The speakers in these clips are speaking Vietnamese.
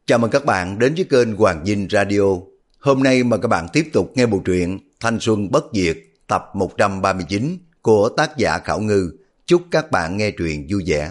Chào mừng các bạn đến với kênh Hoàng Dinh Radio. Hôm nay mời các bạn tiếp tục nghe bộ truyện Thanh Xuân Bất Diệt tập 139 của tác giả Khảo Ngư. Chúc các bạn nghe truyện vui vẻ.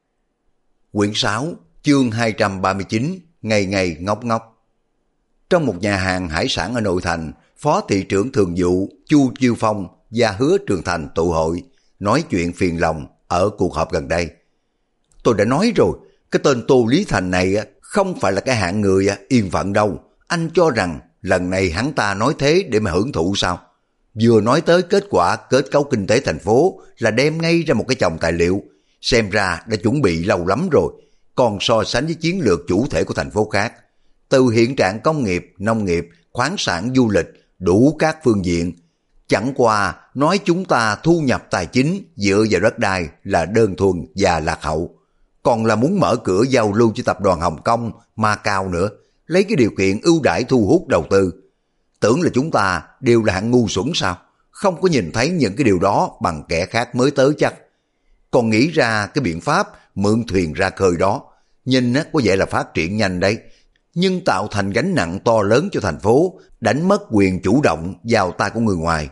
Quyển 6, chương 239, Ngày ngày ngốc ngốc. Trong một nhà hàng hải sản ở nội thành, Phó thị trưởng thường vụ Chu Chiêu Phong và Hứa Trường Thành tụ hội, nói chuyện phiền lòng ở cuộc họp gần đây. Tôi đã nói rồi, cái tên Tô Lý Thành này không phải là cái hạng người yên phận đâu. Anh cho rằng lần này hắn ta nói thế để mà hưởng thụ sao? Vừa nói tới kết quả kết cấu kinh tế thành phố là đem ngay ra một cái chồng tài liệu. Xem ra đã chuẩn bị lâu lắm rồi. Còn so sánh với chiến lược chủ thể của thành phố khác, từ hiện trạng công nghiệp, nông nghiệp, khoáng sản, du lịch, đủ các phương diện. Chẳng qua nói chúng ta thu nhập tài chính dựa vào đất đai là đơn thuần và lạc hậu. Còn là muốn mở cửa giao lưu với tập đoàn Hồng Kông, Macau nữa, lấy cái điều kiện ưu đãi thu hút đầu tư. Tưởng là chúng ta đều là hạng ngu xuẩn sao? Không có nhìn thấy những cái điều đó bằng kẻ khác mới tới chắc. Còn nghĩ ra cái biện pháp mượn thuyền ra khơi đó, nhìn có vẻ là phát triển nhanh đấy, nhưng tạo thành gánh nặng to lớn cho thành phố, đánh mất quyền chủ động vào tay của người ngoài.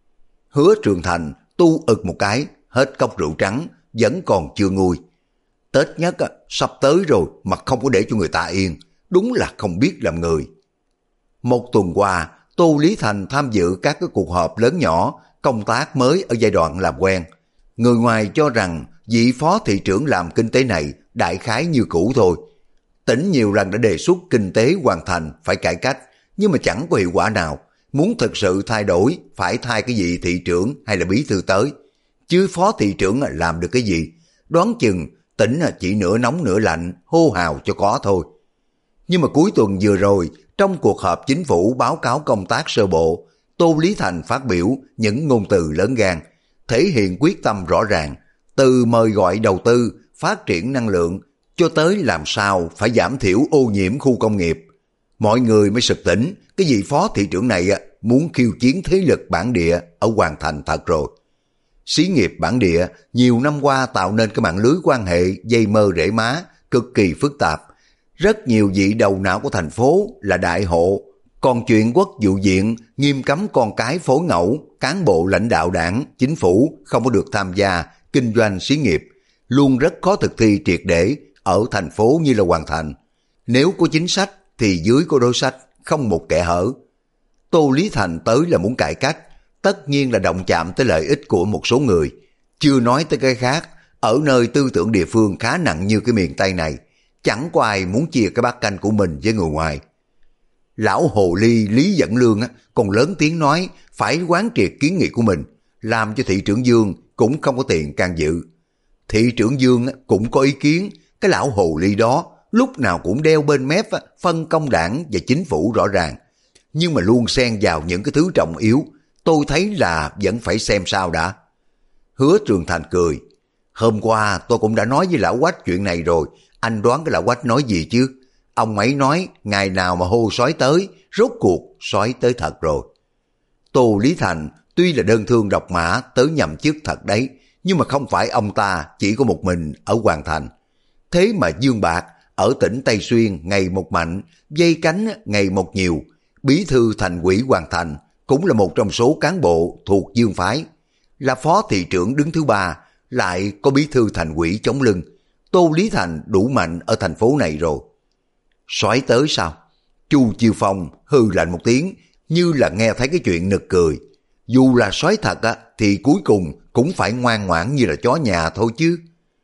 Hứa Trường Thành tu ực một cái, hết cốc rượu trắng, vẫn còn chưa nguôi. Tết nhất sắp tới rồi mà không có để cho người ta yên, đúng là không biết làm người. Một tuần qua, Tô Lý Thành tham dự các cái cuộc họp lớn nhỏ, công tác mới ở giai đoạn làm quen. Người ngoài cho rằng vị phó thị trưởng làm kinh tế này đại khái như cũ thôi. Tỉnh nhiều lần đã đề xuất kinh tế hoàn thành phải cải cách, nhưng mà chẳng có hiệu quả nào. Muốn thực sự thay đổi, phải thay cái vị thị trưởng hay là bí thư tới. Chứ phó thị trưởng làm được cái gì? Đoán chừng tỉnh chỉ nửa nóng nửa lạnh, hô hào cho có thôi. Nhưng mà cuối tuần vừa rồi, trong cuộc họp chính phủ báo cáo công tác sơ bộ, Tô Lý Thành phát biểu những ngôn từ lớn gan, thể hiện quyết tâm rõ ràng, từ mời gọi đầu tư, phát triển năng lượng, cho tới làm sao phải giảm thiểu ô nhiễm khu công nghiệp. Mọi người mới sực tỉnh, cái vị phó thị trưởng này muốn khiêu chiến thế lực bản địa ở Hoàng Thành thật rồi. Xí nghiệp bản địa nhiều năm qua tạo nên cái mạng lưới quan hệ dây mơ rễ má cực kỳ phức tạp. Rất nhiều vị đầu não của thành phố là đại hộ, còn chuyện quốc vụ viện nghiêm cấm con cái phối ngẫu, cán bộ lãnh đạo đảng, chính phủ không có được tham gia kinh doanh xí nghiệp, luôn rất khó thực thi triệt để ở thành phố như là Hoàng Thành. Nếu có chính sách thì dưới có đối sách, không một kẽ hở. Tô Lý Thành tới là muốn cải cách, tất nhiên là động chạm tới lợi ích của một số người. Chưa nói tới cái khác, ở nơi tư tưởng địa phương khá nặng như cái miền Tây này, chẳng có ai muốn chia cái bát canh của mình với người ngoài. Lão hồ ly Lý Dẫn Lương còn lớn tiếng nói phải quán triệt kiến nghị của mình, làm cho thị trưởng Dương cũng không có tiền can dự. Thị trưởng Dương cũng có ý kiến, cái lão hồ ly đó lúc nào cũng đeo bên mép phân công đảng và chính phủ rõ ràng, nhưng mà luôn xen vào những cái thứ trọng yếu. Tôi thấy là vẫn phải xem sao đã. Hứa Trường Thành cười. Hôm qua tôi cũng đã nói với lão Quách chuyện này rồi. Anh đoán cái lão Quách nói gì chứ? Ông ấy nói ngày nào mà hô sói tới, rốt cuộc sói tới thật rồi. Tô Lý Thành tuy là đơn thương độc mã tới nhậm chức thật đấy, nhưng mà không phải ông ta chỉ có một mình ở Hoàng Thành. Thế mà Dương Bạc ở tỉnh Tây Xuyên ngày một mạnh, dây cánh ngày một nhiều. Bí thư thành ủy Hoàng Thành cũng là một trong số cán bộ thuộc Dương phái, là phó thị trưởng đứng thứ ba, lại có bí thư thành ủy chống lưng. Tô Lý Thành đủ mạnh ở thành phố này rồi. Soái tới sao? Chu Chiêu Phong hừ lạnh một tiếng, như là nghe thấy cái chuyện nực cười. Dù là soái thật thì cuối cùng cũng phải ngoan ngoãn như là chó nhà thôi chứ.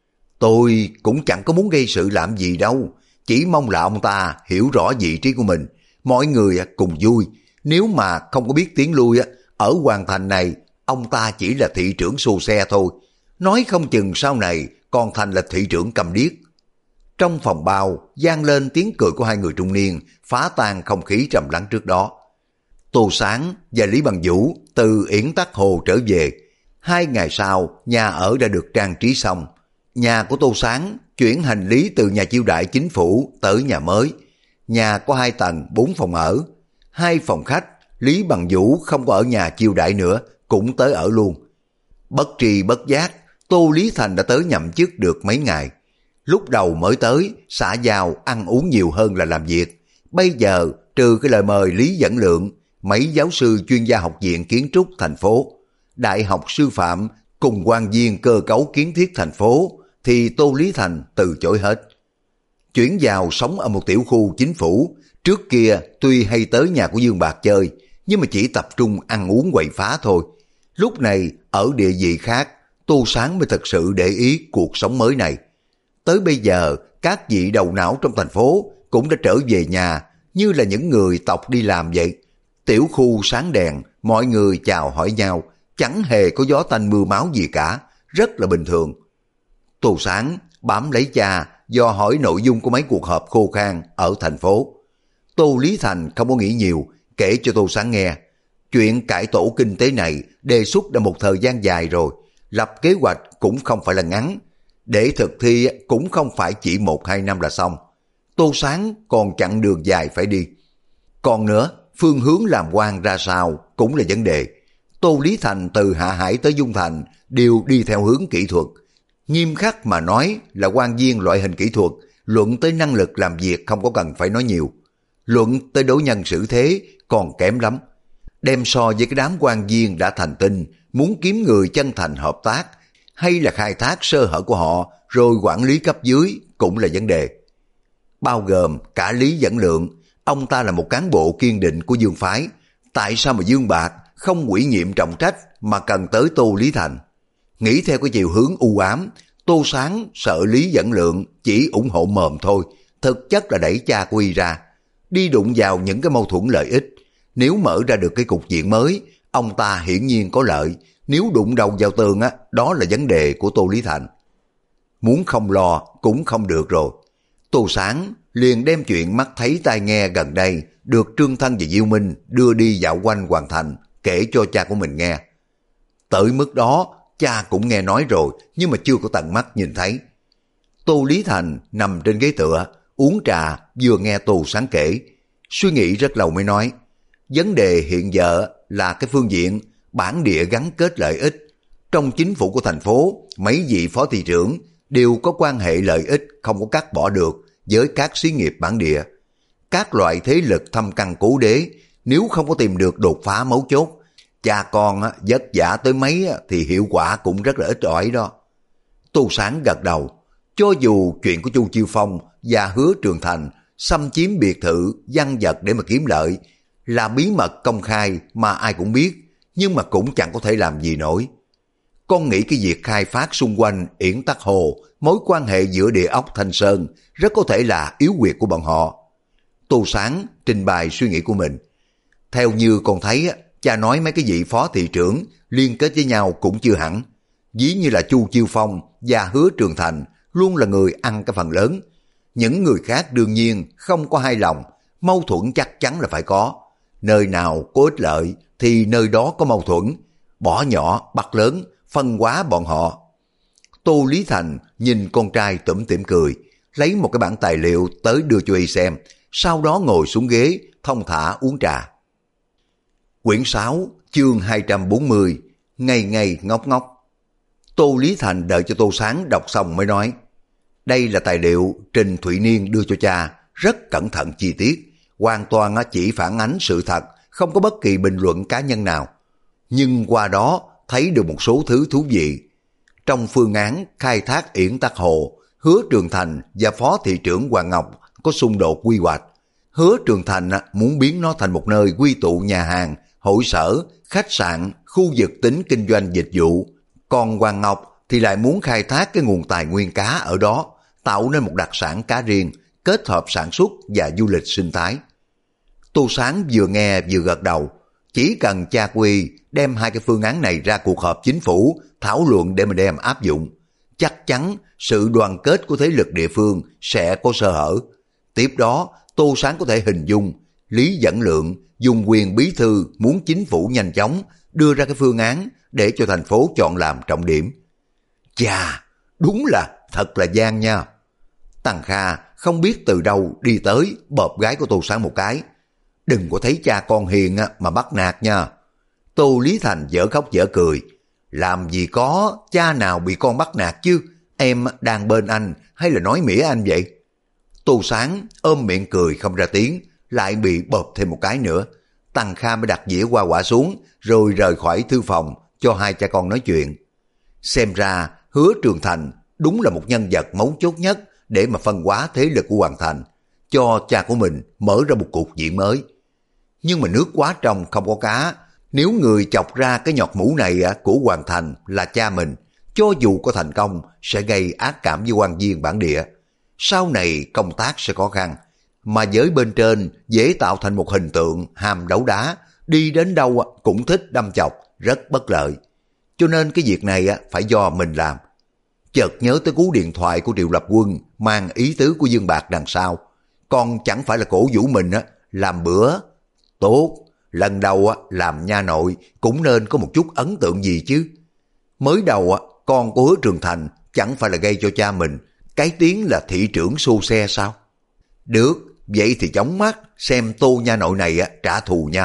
Tôi cũng chẳng có muốn gây sự làm gì đâu, chỉ mong là ông ta hiểu rõ vị trí của mình, mọi người cùng vui. Nếu mà không có biết tiến lui ở Hoàng Thành này, ông ta chỉ là thị trưởng xô xe thôi. Nói không chừng sau này còn thành là thị trưởng cầm điếc. Trong phòng bao vang lên tiếng cười của hai người trung niên, phá tan không khí trầm lắng trước đó. Tô Sáng và Lý Bằng Vũ từ Yển Tắc Hồ trở về. 2 ngày sau, nhà ở đã được trang trí xong. Nhà của Tô Sáng chuyển hành lý từ nhà chiêu đãi chính phủ tới nhà mới. Nhà có 2 tầng, 4 phòng ở, 2 phòng khách. Lý Bằng Vũ không có ở nhà chiêu đãi nữa, cũng tới ở luôn. Bất tri bất giác, Tô Lý Thành đã tới nhậm chức được mấy ngày. Lúc đầu mới tới, xã giao ăn uống nhiều hơn là làm việc. Bây giờ, trừ cái lời mời Lý Dẫn Lượng, mấy giáo sư chuyên gia học viện kiến trúc thành phố, đại học sư phạm cùng quan viên cơ cấu kiến thiết thành phố, thì Tô Lý Thành từ chối hết. Chuyển vào sống ở một tiểu khu chính phủ, trước kia tuy hay tới nhà của Dương Bạc chơi, nhưng mà chỉ tập trung ăn uống quậy phá thôi. Lúc này, ở địa vị khác, Tô Sáng mới thật sự để ý cuộc sống mới này. Tới bây giờ, các vị đầu não trong thành phố cũng đã trở về nhà như là những người tộc đi làm vậy. Tiểu khu sáng đèn, mọi người chào hỏi nhau, chẳng hề có gió tanh mưa máu gì cả, rất là bình thường. Tô Sáng bám lấy cha, dò hỏi nội dung của mấy cuộc họp khô khan ở thành phố. Tô Lý Thành không có nghĩ nhiều, kể cho Tô Sáng nghe. Chuyện cải tổ kinh tế này đề xuất đã một thời gian dài rồi, lập kế hoạch cũng không phải là ngắn, để thực thi cũng không phải chỉ 1-2 năm là xong. Tô Sáng còn chặng đường dài phải đi. Còn nữa, phương hướng làm quan ra sao cũng là vấn đề. Tô Lý Thành từ Hạ Hải tới Dung Thành đều đi theo hướng kỹ thuật. Nghiêm khắc mà nói là quan viên loại hình kỹ thuật, luận tới năng lực làm việc không có cần phải nói nhiều. Luận tới đối nhân xử thế còn kém lắm. Đem so với cái đám quan viên đã thành tinh, muốn kiếm người chân thành hợp tác, hay là khai thác sơ hở của họ rồi quản lý cấp dưới cũng là vấn đề. Bao gồm cả Lý Dẫn Lượng, ông ta là một cán bộ kiên định của Dương phái. Tại sao mà Dương Bạc không ủy nhiệm trọng trách mà cần tới Tô Lý Thành? Nghĩ theo cái chiều hướng u ám, Tô Sáng sợ Lý Dẫn Lượng chỉ ủng hộ mồm thôi, thực chất là đẩy cha của y ra, đi đụng vào những cái mâu thuẫn lợi ích. Nếu mở ra được cái cục diện mới, ông ta hiển nhiên có lợi, nếu đụng đầu vào tường đó là vấn đề của Tô Lý Thành. Muốn không lo cũng không được rồi. Tô Sáng liền đem chuyện mắt thấy tai nghe gần đây được Trương Thân và Diêu Minh đưa đi dạo quanh Hoàng Thành kể cho cha của mình nghe. Tới mức đó cha cũng nghe nói rồi, nhưng mà chưa có tận mắt nhìn thấy. Tô Lý Thành nằm trên ghế tựa uống trà, vừa nghe Tô Sáng kể, suy nghĩ rất lâu mới nói, vấn đề hiện giờ là cái phương diện bản địa gắn kết lợi ích. Trong chính phủ của thành phố, mấy vị phó thị trưởng đều có quan hệ lợi ích không có cắt bỏ được với các xí nghiệp bản địa. Các loại thế lực thâm căn cố đế, nếu không có tìm được đột phá mấu chốt, cha con vất vả tới mấy thì hiệu quả cũng rất là ít ỏi đó. Tô Sáng gật đầu. Cho dù chuyện của Chu Chiêu Phong và Hứa Trường Thành xâm chiếm biệt thự văn vật để mà kiếm lợi là bí mật công khai mà ai cũng biết, nhưng mà cũng chẳng có thể làm gì nổi. Con nghĩ cái việc khai phát xung quanh Yển Tắc Hồ, mối quan hệ giữa địa ốc Thanh Sơn rất có thể là yếu huyệt của bọn họ. Tô Sáng trình bày suy nghĩ của mình. Theo như con thấy, cha nói mấy cái vị phó thị trưởng liên kết với nhau cũng chưa hẳn. Ví như là Chu Chiêu Phong và Hứa Trường Thành luôn là người ăn cái phần lớn. Những người khác đương nhiên không có hài lòng, mâu thuẫn chắc chắn là phải có. Nơi nào có ích lợi thì nơi đó có mâu thuẫn, bỏ nhỏ bắt lớn, phân hóa bọn họ. Tô Lý Thành nhìn con trai tủm tỉm cười, lấy một cái bản tài liệu tới đưa cho y xem, sau đó ngồi xuống ghế, thong thả uống trà. Quyển 6, chương 240, ngày ngày ngốc ngốc. Tô Lý Thành đợi cho Tô Sáng đọc xong mới nói, đây là tài liệu Trình Thụy Niên đưa cho cha, rất cẩn thận chi tiết, hoàn toàn chỉ phản ánh sự thật, không có bất kỳ bình luận cá nhân nào. Nhưng qua đó thấy được một số thứ thú vị. Trong phương án khai thác Yển Tắc Hồ, Hứa Trường Thành và Phó Thị trưởng Hoàng Ngọc có xung đột quy hoạch. Hứa Trường Thành muốn biến nó thành một nơi quy tụ nhà hàng, hội sở, khách sạn, khu vực tính kinh doanh dịch vụ. Còn Hoàng Ngọc thì lại muốn khai thác cái nguồn tài nguyên cá ở đó, tạo nên một đặc sản cá riêng, kết hợp sản xuất và du lịch sinh thái. Tô Sáng vừa nghe vừa gật đầu, chỉ cần cha Quy đem hai cái phương án này ra cuộc họp chính phủ thảo luận để mà đem áp dụng, chắc chắn sự đoàn kết của thế lực địa phương sẽ có sơ hở. Tiếp đó, Tô Sáng có thể hình dung Lý Dẫn Lượng dùng quyền bí thư muốn chính phủ nhanh chóng đưa ra cái phương án để cho thành phố chọn làm trọng điểm. Chà, đúng là thật là gian nha. Tằng Kha không biết từ đâu đi tới bóp gái của Tô Sáng một cái. Đừng có thấy cha con hiền mà bắt nạt nha. Tô Lý Thành dở khóc dở cười. Làm gì có cha nào bị con bắt nạt chứ, em đang bên anh hay là nói mỉa anh vậy? Tô Sáng ôm miệng cười không ra tiếng, lại bị bợp thêm một cái nữa. Tăng Kha mới đặt dĩa hoa quả xuống, rồi rời khỏi thư phòng cho hai cha con nói chuyện. Xem ra Hứa Trường Thành đúng là một nhân vật mấu chốt nhất để mà phân hóa thế lực của Hoàng Thành, cho cha của mình mở ra một cuộc diễn mới. Nhưng mà nước quá trong không có cá, nếu người chọc ra cái nhọt mũ này của Hoàng Thành là cha mình, cho dù có thành công sẽ gây ác cảm với quan viên bản địa. Sau này công tác sẽ khó khăn, mà giới bên trên dễ tạo thành một hình tượng ham đấu đá, đi đến đâu cũng thích đâm chọc, rất bất lợi. Cho nên cái việc này phải do mình làm. Chợt nhớ tới cú điện thoại của Triệu Lập Quân mang ý tứ của Dương Bạc đằng sau, còn chẳng phải là cổ vũ mình làm bữa. Tốt, lần đầu làm nha nội cũng nên có một chút ấn tượng gì chứ. Mới đầu con của Hứa Trường Thành chẳng phải là gây cho cha mình cái tiếng là thị trưởng xô xe sao? Được, vậy thì chóng mắt xem Tô nha nội này trả thù nha.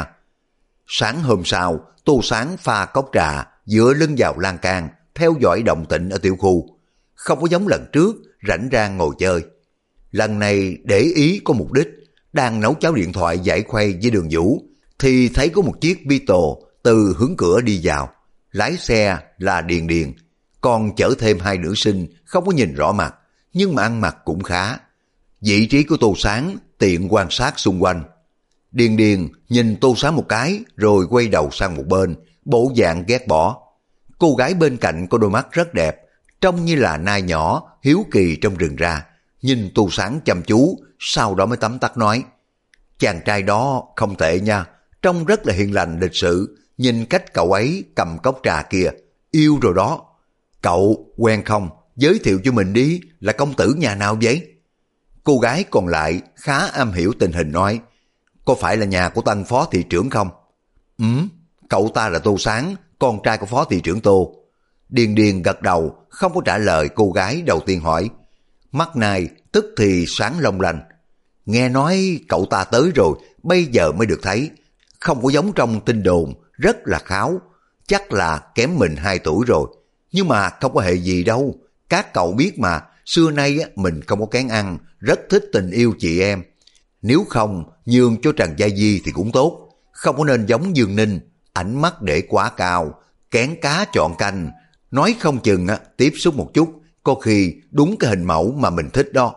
Sáng hôm sau, Tô Sáng pha cốc trà, dựa lưng vào lan can, theo dõi động tĩnh ở tiểu khu. Không có giống lần trước, rảnh rang ngồi chơi. Lần này để ý có mục đích, đang nấu cháo điện thoại giải khuây với Đường Vũ, thì thấy có một chiếc Beetle từ hướng cửa đi vào. Lái xe là Điền Điền, còn chở thêm hai nữ sinh không có nhìn rõ mặt, nhưng mà ăn mặc cũng khá. Vị trí của Tô Sáng tiện quan sát xung quanh. Điền Điền nhìn Tô Sáng một cái rồi quay đầu sang một bên, bộ dạng ghét bỏ. Cô gái bên cạnh có đôi mắt rất đẹp, trông như là nai nhỏ hiếu kỳ trong rừng ra, nhìn Tô Sáng chăm chú, sau đó mới tấm tắc nói: chàng trai đó không tệ nha, trông rất là hiền lành lịch sự, nhìn cách cậu ấy cầm cốc trà kia, yêu rồi đó. Cậu quen không? Giới thiệu cho mình đi, là công tử nhà nào vậy? Cô gái còn lại khá am hiểu tình hình nói: có phải là nhà của Tân phó thị trưởng không? Cậu ta là Tô Sáng, con trai của phó thị trưởng Tô. Điền Điền gật đầu, không có trả lời cô gái đầu tiên hỏi. Mắt này tức thì sáng long lanh. Nghe nói cậu ta tới rồi, bây giờ mới được thấy. Không có giống trong tin đồn, rất là kháo. Chắc là kém mình 2 tuổi rồi. Nhưng mà không có hề gì đâu. Các cậu biết mà, xưa nay mình không có kén ăn, rất thích tình yêu chị em. Nếu không, nhường cho Trần Gia Di thì cũng tốt. Không có nên giống Dương Ninh, ánh mắt để quá cao, kén cá chọn canh. Nói không chừng tiếp xúc một chút, có khi đúng cái hình mẫu mà mình thích đó.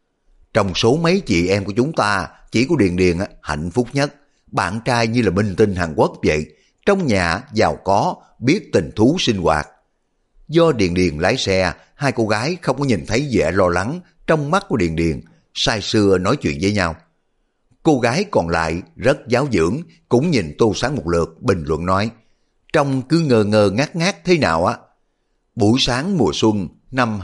Trong số mấy chị em của chúng ta, chỉ có Điền Điền hạnh phúc nhất. Bạn trai như là minh tinh Hàn Quốc vậy, trong nhà giàu có, biết tình thú sinh hoạt. Do Điền Điền lái xe, hai cô gái không có nhìn thấy vẻ lo lắng trong mắt của Điền Điền, say sưa nói chuyện với nhau. Cô gái còn lại rất giáo dưỡng, cũng nhìn Tô Sáng một lượt, bình luận nói: trông cứ ngơ ngơ ngác ngác thế nào á. Buổi sáng mùa xuân năm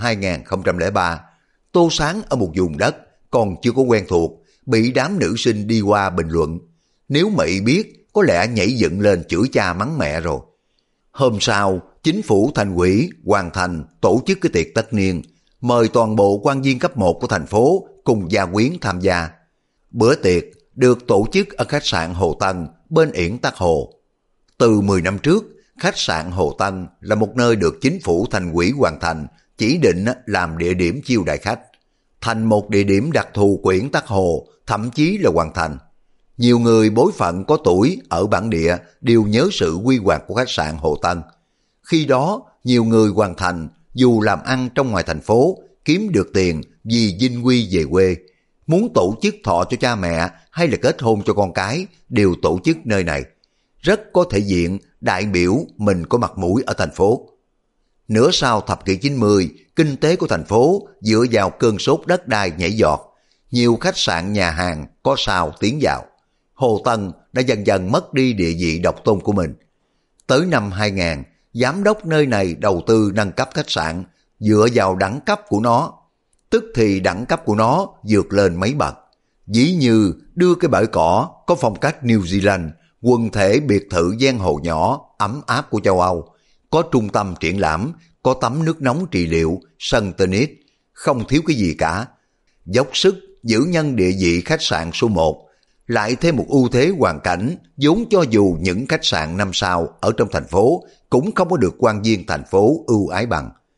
2003, Tô Sáng ở một vùng đất còn chưa có quen thuộc, bị đám nữ sinh đi qua bình luận. Nếu Mị biết, có lẽ nhảy dựng lên chửi cha mắng mẹ rồi. Hôm sau, chính phủ thành ủy Hoàng Thành tổ chức cái tiệc tất niên, mời toàn bộ quan viên cấp 1 của thành phố cùng gia quyến tham gia. Bữa tiệc được tổ chức ở khách sạn Hồ Tân bên Yển Tắc Hồ. Từ 10 năm trước, khách sạn Hồ Tân là một nơi được chính phủ thành ủy Hoàng Thành chỉ định làm địa điểm chiêu đãi khách, thành một địa điểm đặc thù của Yển Tắc Hồ, thậm chí là Hoàng Thành. Nhiều người bối phận có tuổi ở bản địa đều nhớ sự quy hoạch của khách sạn Hồ Tân. Khi đó, nhiều người Hoàng Thành dù làm ăn trong ngoài thành phố, kiếm được tiền vì vinh quy về quê, muốn tổ chức thọ cho cha mẹ hay là kết hôn cho con cái đều tổ chức nơi này. Rất có thể diện đại biểu mình có mặt mũi ở thành phố. Nửa sau thập kỷ 90, kinh tế của thành phố dựa vào cơn sốt đất đai nhảy giọt. Nhiều khách sạn nhà hàng có sao tiến vào. Hồ Tân đã dần dần mất đi địa vị độc tôn của mình. Tới năm 2000, giám đốc nơi này đầu tư nâng cấp khách sạn dựa vào đẳng cấp của nó. Tức thì đẳng cấp của nó vượt lên mấy bậc. Dĩ như đưa cái bãi cỏ có phong cách New Zealand, quần thể biệt thự ven hồ nhỏ, ấm áp của châu Âu, có trung tâm triển lãm, có tắm nước nóng trị liệu, sân tennis, không thiếu cái gì cả. Dốc sức giữ nhân địa vị khách sạn số 1, lại thêm một ưu thế hoàn cảnh vốn cho dù những khách sạn 5 sao ở trong thành phố cũng không có được quan viên thành phố ưu ái bằng.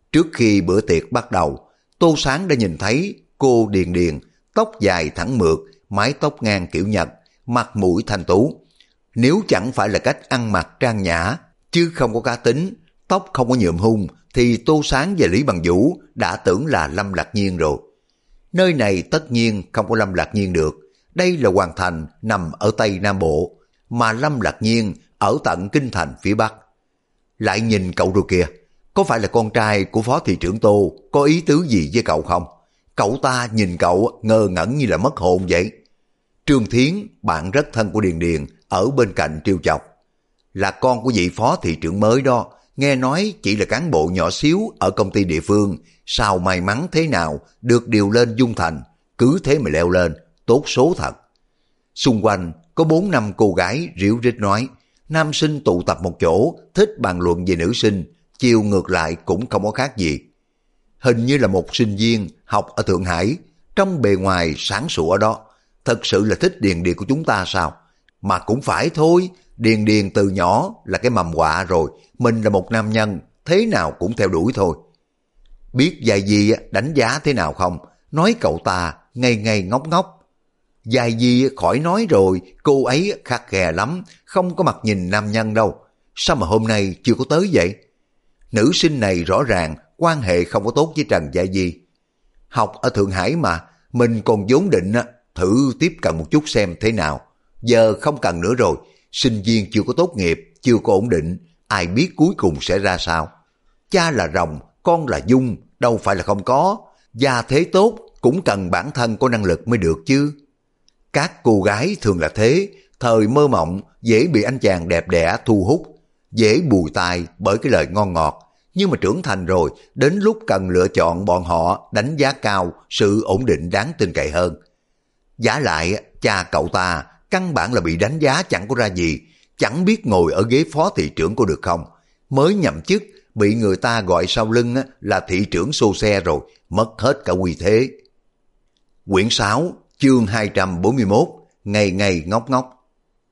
Trước khi bữa tiệc bắt đầu, Tô Sáng đã nhìn thấy cô Điền Điền, tóc dài thẳng mượt, mái tóc ngang kiểu Nhật, mặt mũi thanh tú. Nếu chẳng phải là cách ăn mặc trang nhã, chứ không có cá tính, tóc không có nhuộm hung, thì Tô Sáng và Lý Bằng Vũ đã tưởng là Lâm Lạc Nhiên rồi. Nơi này tất nhiên không có Lâm Lạc Nhiên được. Đây là Hoàng Thành nằm ở Tây Nam Bộ, mà Lâm Lạc Nhiên ở tận Kinh Thành phía Bắc. Lại nhìn cậu rồi kìa, có phải là con trai của Phó Thị trưởng Tô có ý tứ gì với cậu không? Cậu ta nhìn cậu ngơ ngẩn như là mất hồn vậy. Trương Thiến, bạn rất thân của Điền Điền, ở bên cạnh trêu chọc. Là con của vị Phó Thị trưởng mới đó, nghe nói chỉ là cán bộ nhỏ xíu ở công ty địa phương, sao may mắn thế nào được điều lên Dung Thành, cứ thế mà leo lên, tốt số thật. Xung quanh có 4-5 cô gái ríu rít nói, nam sinh tụ tập một chỗ, thích bàn luận về nữ sinh, chiều ngược lại cũng không có khác gì. Hình như là một sinh viên học ở Thượng Hải, trong bề ngoài sáng sủa đó, thật sự là thích Điền Điền của chúng ta sao? Mà cũng phải thôi, Điền Điền từ nhỏ là cái mầm họa rồi, mình là một nam nhân, thế nào cũng theo đuổi thôi. Biết Giai Di đánh giá thế nào không? Nói cậu ta ngây ngây ngốc ngốc. Giai Di khỏi nói rồi, cô ấy khắt khe lắm, không có mặt nhìn nam nhân đâu. Sao mà hôm nay chưa có tới vậy? Nữ sinh này rõ ràng quan hệ không có tốt với Trần Giai Di. Học ở Thượng Hải mà, mình còn vốn định thử tiếp cận một chút xem thế nào. Giờ không cần nữa rồi, sinh viên chưa có tốt nghiệp, chưa có ổn định, ai biết cuối cùng sẽ ra sao. Cha là rồng, con là dung, đâu phải là không có. Gia thế tốt cũng cần bản thân có năng lực mới được chứ. Các cô gái thường là thế, thời mơ mộng dễ bị anh chàng đẹp đẽ thu hút, dễ bùi tai bởi cái lời ngon ngọt. Nhưng mà trưởng thành rồi, đến lúc cần lựa chọn bọn họ đánh giá cao sự ổn định đáng tin cậy hơn. Giả lại, cha cậu ta căn bản là bị đánh giá chẳng có ra gì, chẳng biết ngồi ở ghế phó thị trưởng có được không. Mới nhậm chức, bị người ta gọi sau lưng là thị trưởng xô xe rồi, mất hết cả uy thế. Quyển 6, chương 241, ngày ngày ngốc ngốc.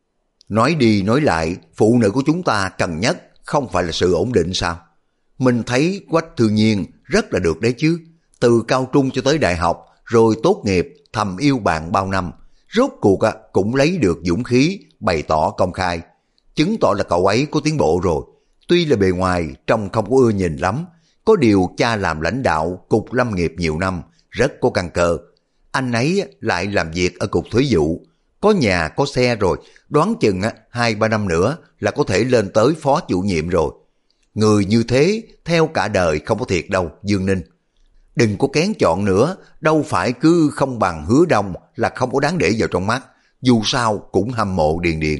Nói đi nói lại, phụ nữ của chúng ta cần nhất không phải là sự ổn định sao? Mình thấy Quách Thư Nhiên rất là được đấy chứ. Từ cao trung cho tới đại học, rồi tốt nghiệp, thầm yêu bạn bao năm. Rốt cuộc cũng lấy được dũng khí, bày tỏ công khai. Chứng tỏ là cậu ấy có tiến bộ rồi. Tuy là bề ngoài trông không có ưa nhìn lắm, có điều cha làm lãnh đạo cục lâm nghiệp nhiều năm, rất có căn cơ. Anh ấy lại làm việc ở cục thuế vụ, có nhà có xe rồi, đoán chừng 2-3 năm nữa là có thể lên tới phó chủ nhiệm rồi. Người như thế theo cả đời không có thiệt đâu, Dương Ninh. Đừng có kén chọn nữa, đâu phải cứ không bằng Hứa Đông là không có đáng để vào trong mắt, dù sao cũng hâm mộ Điền Điền.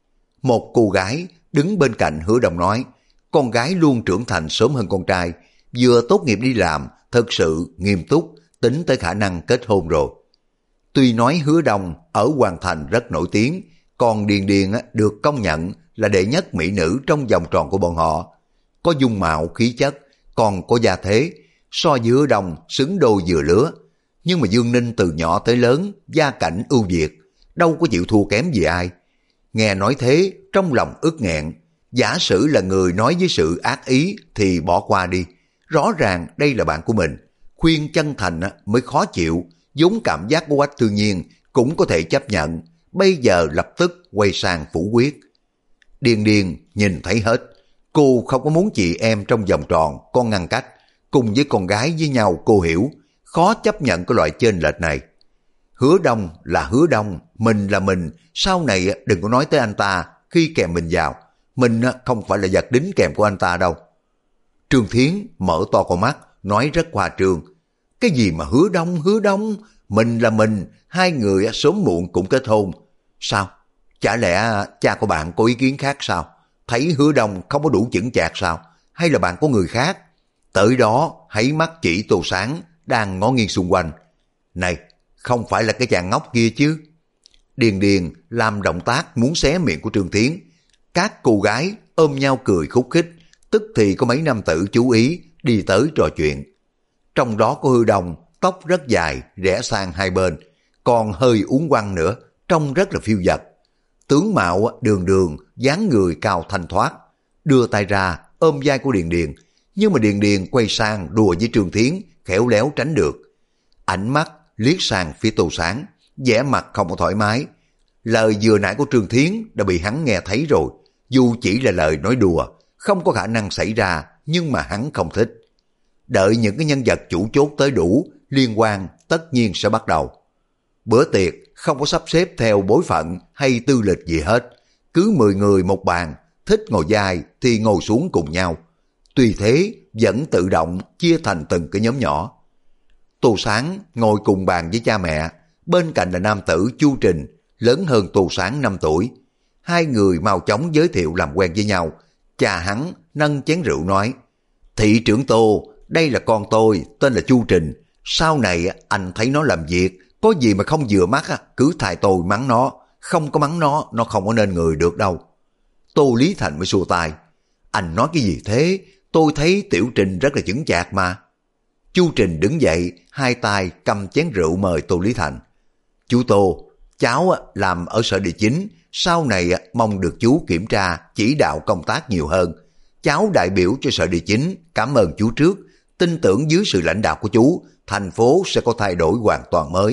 Một cô gái đứng bên cạnh Hứa Đông nói, con gái luôn trưởng thành sớm hơn con trai, vừa tốt nghiệp đi làm, thật sự nghiêm túc, tính tới khả năng kết hôn rồi. Tuy nói Hứa Đông ở Hoàng Thành rất nổi tiếng, còn Điền Điền được công nhận là đệ nhất mỹ nữ trong vòng tròn của bọn họ. Có dung mạo khí chất, còn có gia thế, so với Hứa Đông xứng đôi vừa lứa. Nhưng mà Dương Ninh từ nhỏ tới lớn, gia cảnh ưu việt, đâu có chịu thua kém gì ai. Nghe nói thế, trong lòng ức nghẹn. Giả sử là người nói với sự ác ý thì bỏ qua đi. Rõ ràng đây là bạn của mình. Khuyên chân thành mới khó chịu, vốn cảm giác của Quách Thư Nhiên cũng có thể chấp nhận. Bây giờ lập tức quay sang phủ quyết. Điền Điền nhìn thấy hết. Cô không có muốn chị em trong vòng tròn, con ngăn cách. Cùng với con gái với nhau cô hiểu. Khó chấp nhận cái loại chênh lệch này. Hứa Đông là Hứa Đông, mình là mình. Sau này đừng có nói tới anh ta khi kèm mình vào. Mình không phải là vật đính kèm của anh ta đâu. Trương Thiến mở to con mắt, nói rất khoa trương. Cái gì mà Hứa Đông, mình là mình, hai người sớm muộn cũng kết hôn. Sao? Chả lẽ cha của bạn có ý kiến khác sao? Thấy Hứa Đông không có đủ chững chạc sao? Hay là bạn có người khác? Tới đó, hãy mắt chỉ Tô Sáng, đang ngó nghiêng xung quanh. Này, không phải là cái chàng ngốc kia chứ? Điền Điền làm động tác muốn xé miệng của Trương Thiến. Các cô gái ôm nhau cười khúc khích, tức thì có mấy nam tử chú ý, đi tới trò chuyện. Trong đó có Hứa Đông, tóc rất dài, rẽ sang hai bên, còn hơi uốn quăng nữa, trông rất là phiêu dật. Tướng mạo đường đường, dáng người cao thanh thoát, đưa tay ra ôm vai của Điền Điền, nhưng mà Điền Điền quay sang đùa với Trương Thiến, khéo léo tránh được. Ánh mắt liếc sang phía Tô Sáng, vẻ mặt không có thoải mái. Lời vừa nãy của Trương Thiến đã bị hắn nghe thấy rồi, dù chỉ là lời nói đùa, không có khả năng xảy ra, nhưng mà hắn không thích. Đợi những cái nhân vật chủ chốt tới đủ, liên quan tất nhiên sẽ bắt đầu. Bữa tiệc không có sắp xếp theo bối phận hay tư lịch gì hết, cứ 10 người một bàn, thích ngồi dài thì ngồi xuống cùng nhau. Tuy thế vẫn tự động chia thành từng cái nhóm nhỏ. Tô Sáng ngồi cùng bàn với cha mẹ, bên cạnh là nam tử Chu Trình, lớn hơn Tô Sáng 5 tuổi. Hai người mau chóng giới thiệu làm quen với nhau. Cha hắn nâng chén rượu nói, thị trưởng Tô, đây là con tôi, tên là Chu Trình. Sau này anh thấy nó làm việc, có gì mà không vừa mắt cứ thay tôi mắng nó, không có mắng nó không có nên người được đâu. Tô Lý Thành mới xua tay, anh nói cái gì thế, tôi thấy Tiểu Trình rất là chững chạc mà. Chu Trình đứng dậy, hai tay cầm chén rượu mời Tô Lý Thành. Chú Tô, cháu làm ở sở địa chính, sau này mong được chú kiểm tra, chỉ đạo công tác nhiều hơn. Cháu đại biểu cho sở địa chính, cảm ơn chú trước, tin tưởng dưới sự lãnh đạo của chú, thành phố sẽ có thay đổi hoàn toàn mới.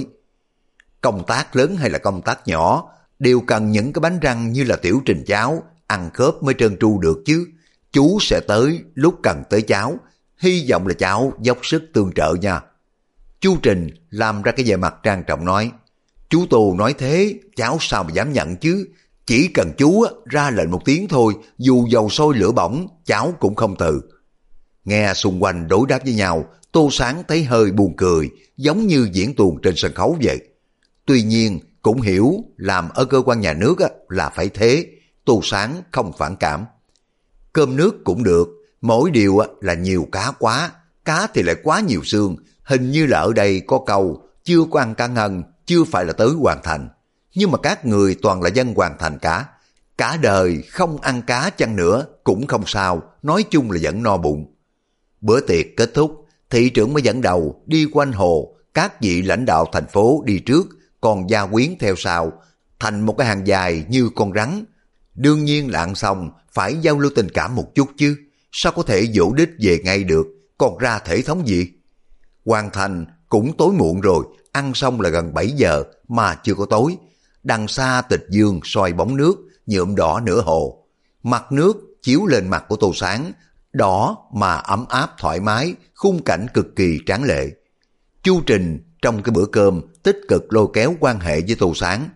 Công tác lớn hay là công tác nhỏ, đều cần những cái bánh răng như là Tiểu Trình cháu, ăn khớp mới trơn tru được chứ. Chú sẽ tới lúc cần tới cháu, hy vọng là cháu dốc sức tương trợ nha. Chu Trình làm ra cái vẻ mặt trang trọng nói, chú Tô nói thế, cháu sao mà dám nhận chứ, chỉ cần chú ra lệnh một tiếng thôi, dù dầu sôi lửa bỏng, cháu cũng không từ. Nghe xung quanh đối đáp với nhau, Tô Sáng thấy hơi buồn cười, giống như diễn tuồng trên sân khấu vậy. Tuy nhiên cũng hiểu làm ở cơ quan nhà nước là phải thế, Tô Sáng không phản cảm. Cơm nước cũng được, mỗi điều là nhiều cá quá, cá thì lại quá nhiều xương, hình như là ở đây có câu chưa có ăn cá ngân, chưa phải là tới hoàn thành. Nhưng mà các người toàn là dân hoàn thành cả đời không ăn cá chăng nữa cũng không sao, nói chung là vẫn no bụng. Bữa tiệc kết thúc, thị trưởng mới dẫn đầu đi quanh hồ, các vị lãnh đạo thành phố đi trước, còn gia quyến theo sau, thành một cái hàng dài như con rắn. Đương nhiên là ăn xong phải giao lưu tình cảm một chút chứ, sao có thể dỗ đích về ngay được, còn ra thể thống gì. Hoàn thành cũng tối muộn rồi, ăn xong là gần 7 giờ mà chưa có tối. Đằng xa tịch dương soi bóng nước, nhuộm đỏ nửa hồ. Mặt nước chiếu lên mặt của Tô Sáng, đỏ mà ấm áp thoải mái, khung cảnh cực kỳ tráng lệ. Chu Trình trong cái bữa cơm tích cực lôi kéo quan hệ với Tô Sáng.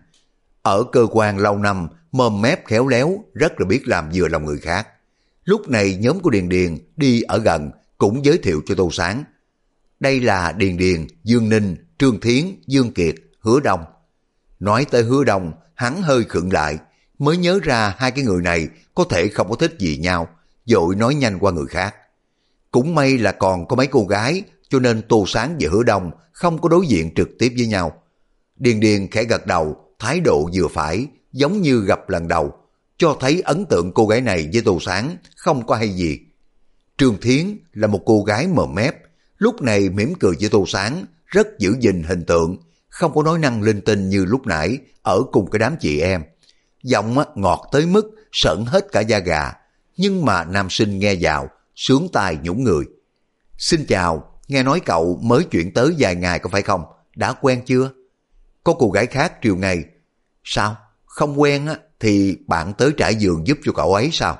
Ở cơ quan lâu năm, mồm mép khéo léo, rất là biết làm vừa lòng người khác. Lúc này nhóm của Điền Điền đi ở gần cũng giới thiệu cho Tô Sáng. Đây là Điền Điền, Dương Ninh, Trương Thiến, Dương Kiệt, Hứa Đông. Nói tới Hứa Đông, hắn hơi khựng lại, mới nhớ ra hai cái người này có thể không có thích gì nhau, vội nói nhanh qua người khác. Cũng may là còn có mấy cô gái, cho nên Tô Sáng và Hứa Đông không có đối diện trực tiếp với nhau. Điền Điền khẽ gật đầu, thái độ vừa phải, giống như gặp lần đầu, cho thấy ấn tượng cô gái này với Tô Sáng không có hay gì. Trương Thiến là một cô gái mồm mép, lúc này mỉm cười với Tô Sáng, rất giữ gìn hình tượng, không có nói năng linh tinh như lúc nãy ở cùng cái đám chị em. Giọng ngọt tới mức sởn hết cả da gà, nhưng mà nam sinh nghe vào, sướng tai nhũng người. Xin chào, nghe nói cậu mới chuyển tới vài ngày có phải không? Đã quen chưa? Có cô gái khác triều ngay. Sao? Không quen thì bạn tới trải giường giúp cho cậu ấy sao?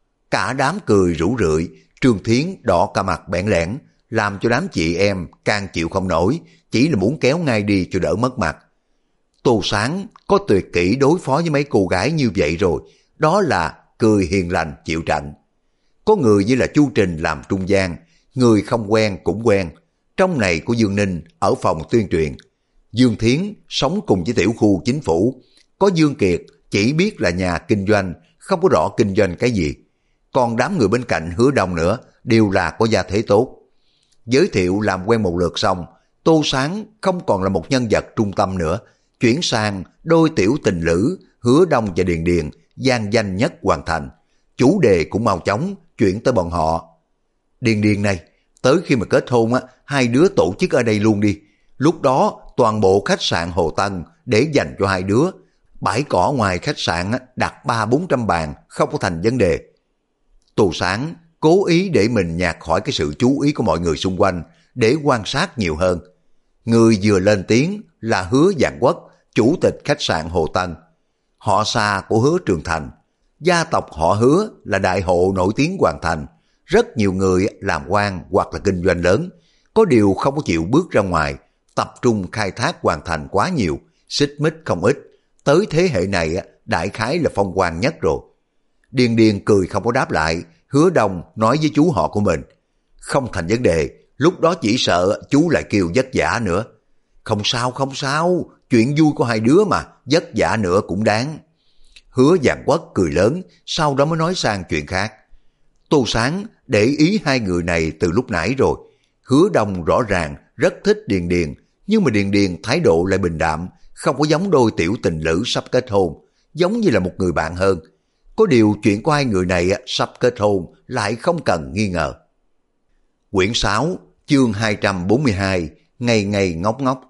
Cả đám cười rủ rượi, Trương Thiến đỏ cả mặt bẽn lẽn, làm cho đám chị em càng chịu không nổi, chỉ là muốn kéo ngay đi cho đỡ mất mặt. Tô Sáng có tuyệt kỹ đối phó với mấy cô gái như vậy rồi, đó là cười hiền lành chịu trận. Có người như là Chu Trình làm trung gian, người không quen cũng quen. Trong này của Dương Ninh ở phòng tuyên truyền, Dương Thiến sống cùng với tiểu khu chính phủ, có Dương Kiệt chỉ biết là nhà kinh doanh, không có rõ kinh doanh cái gì. Còn đám người bên cạnh Hứa Đông nữa đều là có gia thế tốt. Giới thiệu làm quen một lượt xong, Tô Sáng không còn là một nhân vật trung tâm nữa, chuyển sang đôi tiểu tình lữ Hứa Đông và Điền Điền, gian danh nhất hoàn thành. Chủ đề cũng mau chóng chuyển tới bọn họ. Điền Điền này, tới khi mà kết hôn hai đứa tổ chức ở đây luôn đi. Lúc đó toàn bộ khách sạn Hồ Tân để dành cho hai đứa. Bãi cỏ ngoài khách sạn đặt 300-400 bàn, không có thành vấn đề. Tô Sáng cố ý để mình nhạt khỏi cái sự chú ý của mọi người xung quanh để quan sát nhiều hơn. Người vừa lên tiếng là Hứa Vạn Quốc, chủ tịch khách sạn Hồ Tân. Họ xa của Hứa Trường Thành. Gia tộc họ Hứa là đại hộ nổi tiếng Hoàng Thành. Rất nhiều người làm quan hoặc là kinh doanh lớn, có điều không có chịu bước ra ngoài, tập trung khai thác Hoàng Thành quá nhiều, xích mích không ít. Tới thế hệ này đại khái là phong quang nhất rồi. Điền Điền cười không có đáp lại. Hứa Đông nói với chú họ của mình, không thành vấn đề, lúc đó chỉ sợ chú lại kêu vất vả nữa. Không sao, không sao, chuyện vui của hai đứa mà, vất vả nữa cũng đáng. Hứa Vạn Quốc cười lớn, sau đó mới nói sang chuyện khác. Tô Sáng để ý hai người này từ lúc nãy rồi. Hứa Đông rõ ràng rất thích Điền Điền, nhưng mà Điền Điền thái độ lại bình đạm, không có giống đôi tiểu tình lữ sắp kết hôn, giống như là một người bạn hơn. Có điều chuyện của hai người này sắp kết hôn lại không cần nghi ngờ. Quyển 6, chương 242, ngày ngày ngốc ngốc.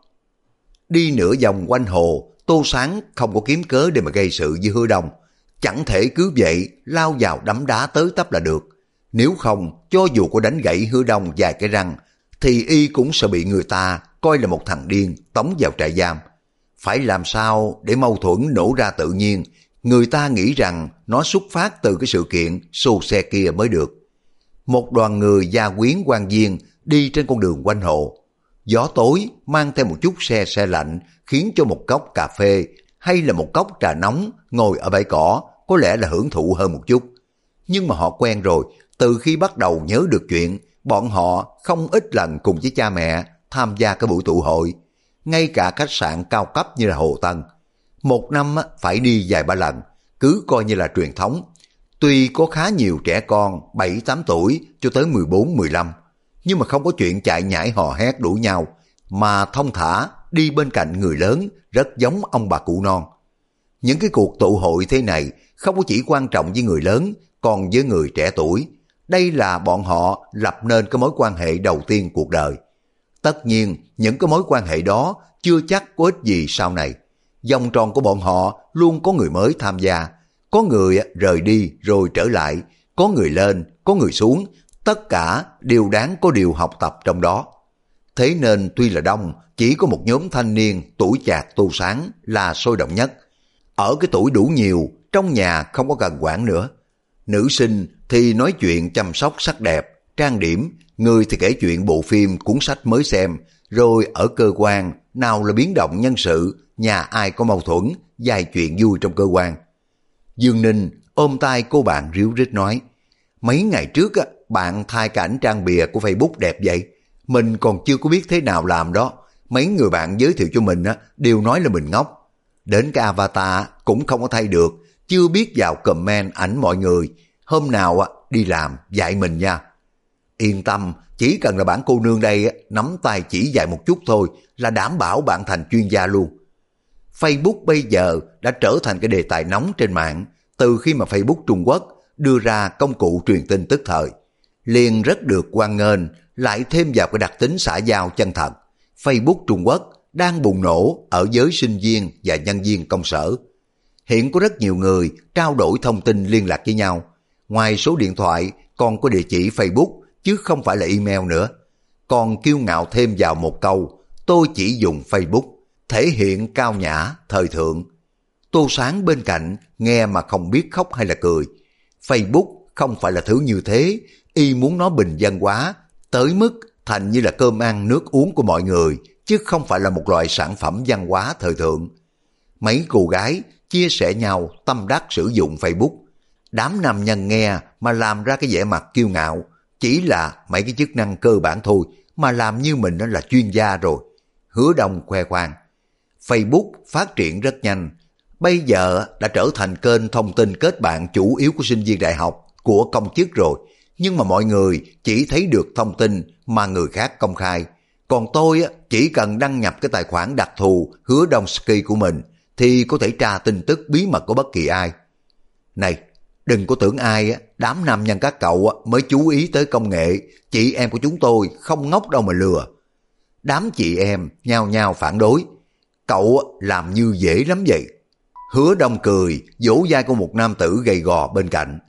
Đi nửa vòng quanh hồ, Tô Sáng không có kiếm cớ để mà gây sự với Hứa Đông. Chẳng thể cứ vậy lao vào đấm đá tới tấp là được. Nếu không, cho dù có đánh gãy Hứa Đông vài cái răng, thì y cũng sẽ bị người ta coi là một thằng điên tống vào trại giam. Phải làm sao để mâu thuẫn nổ ra tự nhiên, người ta nghĩ rằng nó xuất phát từ cái sự kiện xô xe kia mới được. Một đoàn người gia quyến quan viên đi trên con đường quanh hồ. Gió tối mang theo một chút se lạnh khiến cho một cốc cà phê hay là một cốc trà nóng ngồi ở bãi cỏ có lẽ là hưởng thụ hơn một chút. Nhưng mà họ quen rồi, từ khi bắt đầu nhớ được chuyện, bọn họ không ít lần cùng với cha mẹ tham gia cái buổi tụ hội. Ngay cả khách sạn cao cấp như là Hồ Tân, một năm phải đi vài ba lần, cứ coi như là truyền thống. Tuy có khá nhiều trẻ con 7-8 tuổi cho tới 14-15, nhưng mà không có chuyện chạy nhảy hò hét đuổi nhau, mà thông thả đi bên cạnh người lớn rất giống ông bà cụ non. Những cái cuộc tụ hội thế này không có chỉ quan trọng với người lớn, còn với người trẻ tuổi. Đây là bọn họ lập nên cái mối quan hệ đầu tiên cuộc đời. Tất nhiên, những cái mối quan hệ đó chưa chắc có ích gì sau này. Vòng tròn của bọn họ luôn có người mới tham gia. Có người rời đi rồi trở lại, có người lên, có người xuống. Tất cả đều đáng có điều học tập trong đó. Thế nên tuy là đông, chỉ có một nhóm thanh niên tuổi chạc Tô Sáng là sôi động nhất. Ở cái tuổi đủ nhiều, trong nhà không có cần quản nữa. Nữ sinh thì nói chuyện chăm sóc sắc đẹp, trang điểm, người thì kể chuyện bộ phim, cuốn sách mới xem, rồi ở cơ quan, nào là biến động nhân sự, nhà ai có mâu thuẫn, vài chuyện vui trong cơ quan. Dương Ninh ôm tay cô bạn ríu rít nói, mấy ngày trước bạn thay cả ảnh trang bìa của Facebook đẹp vậy, mình còn chưa có biết thế nào làm đó. Mấy người bạn giới thiệu cho mình đều nói là mình ngốc. Đến cái avatar cũng không có thay được, chưa biết vào comment ảnh mọi người. Hôm nào đi làm dạy mình nha. Yên tâm, chỉ cần là bản cô nương đây nắm tay chỉ dạy một chút thôi là đảm bảo bạn thành chuyên gia luôn. Facebook bây giờ đã trở thành cái đề tài nóng trên mạng từ khi mà Facebook Trung Quốc đưa ra công cụ truyền tin tức thời. Liền rất được hoan nghênh, lại thêm vào cái đặc tính xã giao chân thật. Facebook Trung Quốc đang bùng nổ ở giới sinh viên và nhân viên công sở. Hiện có rất nhiều người trao đổi thông tin liên lạc với nhau. Ngoài số điện thoại còn có địa chỉ Facebook chứ không phải là email nữa. Còn kiêu ngạo thêm vào một câu, tôi chỉ dùng Facebook, thể hiện cao nhã, thời thượng. Tô Sáng bên cạnh nghe mà không biết khóc hay là cười. Facebook không phải là thứ như thế, y muốn nó bình dân hóa, tới mức thành như là cơm ăn nước uống của mọi người, chứ không phải là một loại sản phẩm văn hóa thời thượng. Mấy cô gái chia sẻ nhau tâm đắc sử dụng Facebook. Đám nam nhân nghe mà làm ra cái vẻ mặt kiêu ngạo, chỉ là mấy cái chức năng cơ bản thôi mà làm như mình là chuyên gia rồi. Hứa Đông khoe khoang. Facebook phát triển rất nhanh, bây giờ đã trở thành kênh thông tin kết bạn chủ yếu của sinh viên đại học, của công chức rồi. Nhưng mà mọi người chỉ thấy được thông tin mà người khác công khai. Còn tôi chỉ cần đăng nhập cái tài khoản đặc thù Hứa Đông Ski của mình thì có thể tra tin tức bí mật của bất kỳ ai. Này, đừng có tưởng ai đám nam nhân các cậu mới chú ý tới công nghệ, chị em của chúng tôi không ngốc đâu mà lừa. Đám chị em nhao nhao phản đối. Cậu làm như dễ lắm vậy. Hứa Đông cười, vỗ vai của một nam tử gầy gò bên cạnh.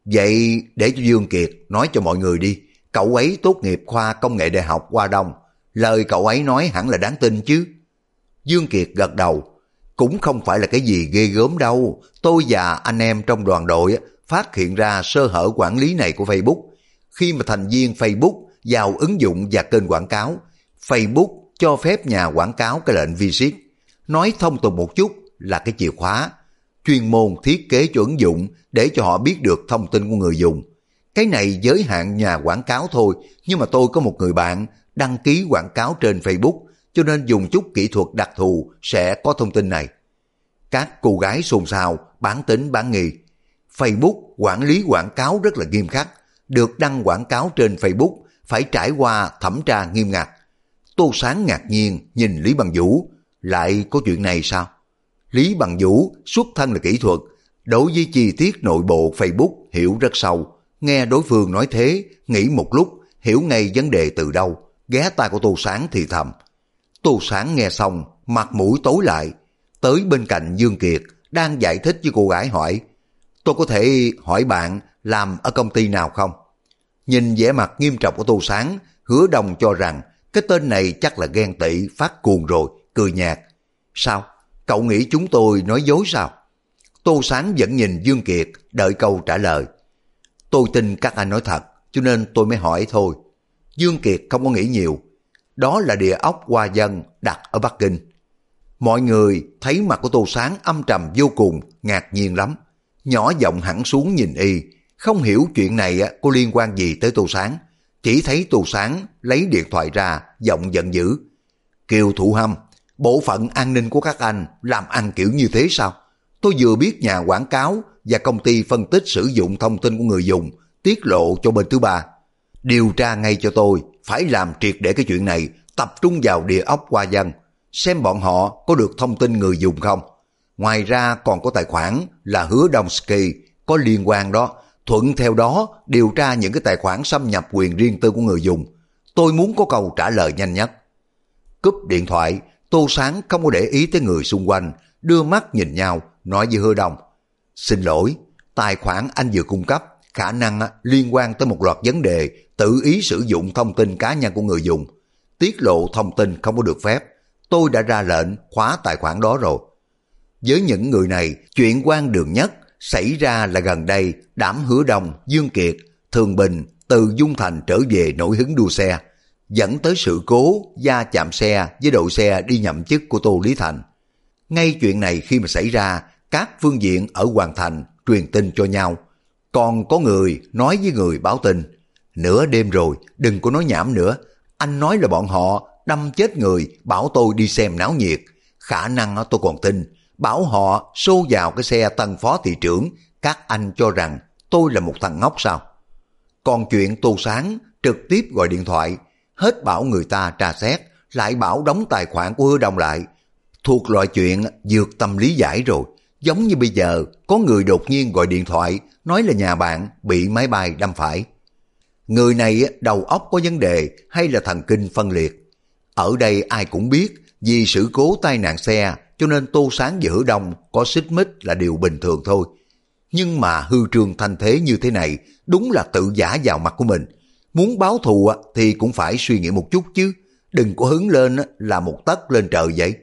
Vậy để cho Dương Kiệt nói cho mọi người đi, cậu ấy tốt nghiệp khoa công nghệ đại học Hoa Đông, lời cậu ấy nói hẳn là đáng tin chứ. Dương Kiệt gật đầu, cũng không phải là cái gì ghê gớm đâu, tôi và anh em trong đoàn đội phát hiện ra sơ hở quản lý này của Facebook. Khi mà thành viên Facebook vào ứng dụng và kênh quảng cáo, Facebook cho phép nhà quảng cáo cái lệnh visit, nói thông tục một chút là cái chìa khóa, chuyên môn thiết kế cho ứng dụng để cho họ biết được thông tin của người dùng. Cái này giới hạn nhà quảng cáo thôi, nhưng mà tôi có một người bạn đăng ký quảng cáo trên Facebook, cho nên dùng chút kỹ thuật đặc thù sẽ có thông tin này. Các cô gái xôn xao, bán tín bán nghi. Facebook quản lý quảng cáo rất là nghiêm khắc, được đăng quảng cáo trên Facebook phải trải qua thẩm tra nghiêm ngặt. Tô Sáng ngạc nhiên nhìn Lý Bằng Vũ, lại có chuyện này sao? Lý Bằng Vũ xuất thân là kỹ thuật, đối với chi tiết nội bộ Facebook hiểu rất sâu. Nghe đối phương nói thế, nghĩ một lúc, hiểu ngay vấn đề từ đâu, ghé tai của Tô Sáng thì thầm. Tô Sáng nghe xong, mặt mũi tối lại, tới bên cạnh Dương Kiệt, đang giải thích với cô gái hỏi, tôi có thể hỏi bạn làm ở công ty nào không? Nhìn vẻ mặt nghiêm trọng của Tô Sáng, Hứa Đông cho rằng cái tên này chắc là ghen tị phát cuồng rồi, cười nhạt. Sao? Cậu nghĩ chúng tôi nói dối sao? Tô Sáng vẫn nhìn Dương Kiệt, đợi câu trả lời. Tôi tin các anh nói thật, cho nên tôi mới hỏi thôi. Dương Kiệt không có nghĩ nhiều. Đó là địa ốc Hoa Dân đặt ở Bắc Kinh. Mọi người thấy mặt của Tô Sáng âm trầm vô cùng, ngạc nhiên lắm. Nhỏ giọng hẳn xuống nhìn y, không hiểu chuyện này có liên quan gì tới Tô Sáng. Chỉ thấy Tô Sáng lấy điện thoại ra, giọng giận dữ. Kiều Thụ Hâm, bộ phận an ninh của các anh làm ăn kiểu như thế sao? Tôi vừa biết nhà quảng cáo và công ty phân tích sử dụng thông tin của người dùng tiết lộ cho bên thứ ba. Điều tra ngay cho tôi, phải làm triệt để cái chuyện này, tập trung vào địa ốc Hoa Dân, xem bọn họ có được thông tin người dùng không. Ngoài ra còn có tài khoản là Hứa Đông Ski có liên quan đó, thuận theo đó điều tra những cái tài khoản xâm nhập quyền riêng tư của người dùng. Tôi muốn có câu trả lời nhanh nhất. Cúp điện thoại, Tô Sáng không có để ý tới người xung quanh, đưa mắt nhìn nhau, nói với Hứa Đông. Xin lỗi, tài khoản anh vừa cung cấp khả năng liên quan tới một loạt vấn đề tự ý sử dụng thông tin cá nhân của người dùng. Tiết lộ thông tin không có được phép. Tôi đã ra lệnh khóa tài khoản đó rồi. Với những người này, chuyện quan đường nhất xảy ra là gần đây đám Hứa Đông, Dương Kiệt, Thường Bình từ Dung Thành trở về nổi hứng đua xe, dẫn tới sự cố va chạm xe với đội xe đi nhậm chức của Tô Lý Thành. Ngay chuyện này khi mà xảy ra, các phương diện ở Hoàng Thành truyền tin cho nhau. Còn có người nói với người báo tin, nửa đêm rồi, đừng có nói nhảm nữa. Anh nói là bọn họ đâm chết người, bảo tôi đi xem náo nhiệt. Khả năng tôi còn tin, bảo họ xô vào cái xe tân phó thị trưởng, các anh cho rằng tôi là một thằng ngốc sao? Còn chuyện Tô Sáng trực tiếp gọi điện thoại, hết bảo người ta tra xét, lại bảo đóng tài khoản của Hứa Đông lại. Thuộc loại chuyện vượt tâm lý giải rồi. Giống như bây giờ có người đột nhiên gọi điện thoại nói là nhà bạn bị máy bay đâm phải. Người này đầu óc có vấn đề hay là thần kinh phân liệt? Ở đây ai cũng biết vì sự cố tai nạn xe cho nên Tô Sáng và Hứa Đông có xích mích là điều bình thường thôi. Nhưng mà hư trương thanh thế như thế này đúng là tự giả vào mặt của mình. Muốn báo thù thì cũng phải suy nghĩ một chút chứ. Đừng có hứng lên là một tấc lên trời vậy.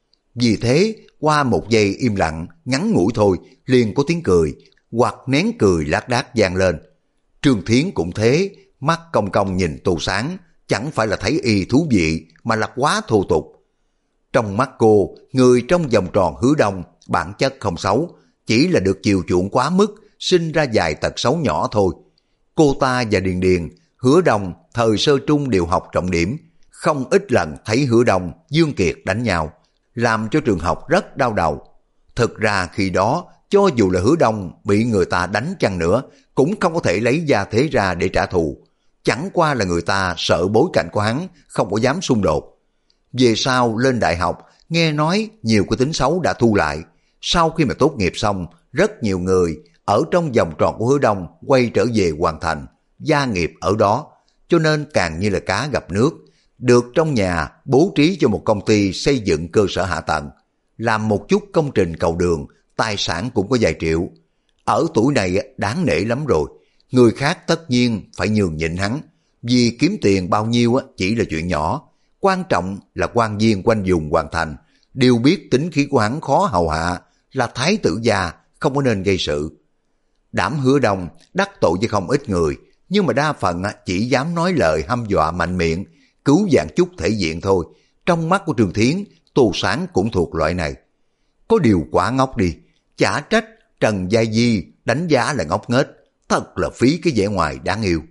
Vì thế qua một giây im lặng ngắn ngủi thôi liền có tiếng cười hoặc nén cười lác đác vang lên. Trương Thiến cũng thế, mắt cong cong nhìn Tô Sáng, chẳng phải là thấy y thú vị mà là quá thô tục. Trong mắt cô, người trong vòng tròn Hứa Đông bản chất không xấu, chỉ là được chiều chuộng quá mức, sinh ra vài tật xấu nhỏ thôi. Cô ta và Điền Điền, Hứa Đông thời sơ trung đều học trọng điểm, không ít lần thấy Hứa Đông, Dương Kiệt đánh nhau, làm cho trường học rất đau đầu. Thực ra khi đó, cho dù là Hứa Đông bị người ta đánh chăng nữa, cũng không có thể lấy gia thế ra để trả thù. Chẳng qua là người ta sợ bối cảnh của hắn, không có dám xung đột. Về sau lên đại học, nghe nói nhiều cái tính xấu đã thu lại. Sau khi mà tốt nghiệp xong, rất nhiều người ở trong vòng tròn của Hứa Đông quay trở về Hoàng Thành, gia nghiệp ở đó, cho nên càng như là cá gặp nước. Được trong nhà bố trí cho một công ty xây dựng cơ sở hạ tầng, làm một chút công trình cầu đường, tài sản cũng có vài triệu. Ở tuổi này đáng nể lắm rồi, người khác tất nhiên phải nhường nhịn hắn, vì kiếm tiền bao nhiêu chỉ là chuyện nhỏ, quan trọng là quan viên quanh vùng hoàn thành, đều biết tính khí của hắn khó hầu hạ, là thái tử gia không có nên gây sự. Đám Hứa Đông đắc tội với không ít người, nhưng mà đa phần chỉ dám nói lời hăm dọa mạnh miệng, cứu vãn chút thể diện thôi. Trong mắt của Trương Thiến, Tô Sáng cũng thuộc loại này. Có điều quả ngốc đi, chả trách Trần Gia Di đánh giá là ngốc nghếch, thật là phí cái vẻ ngoài đáng yêu.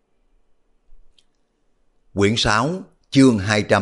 Quyển 6, chương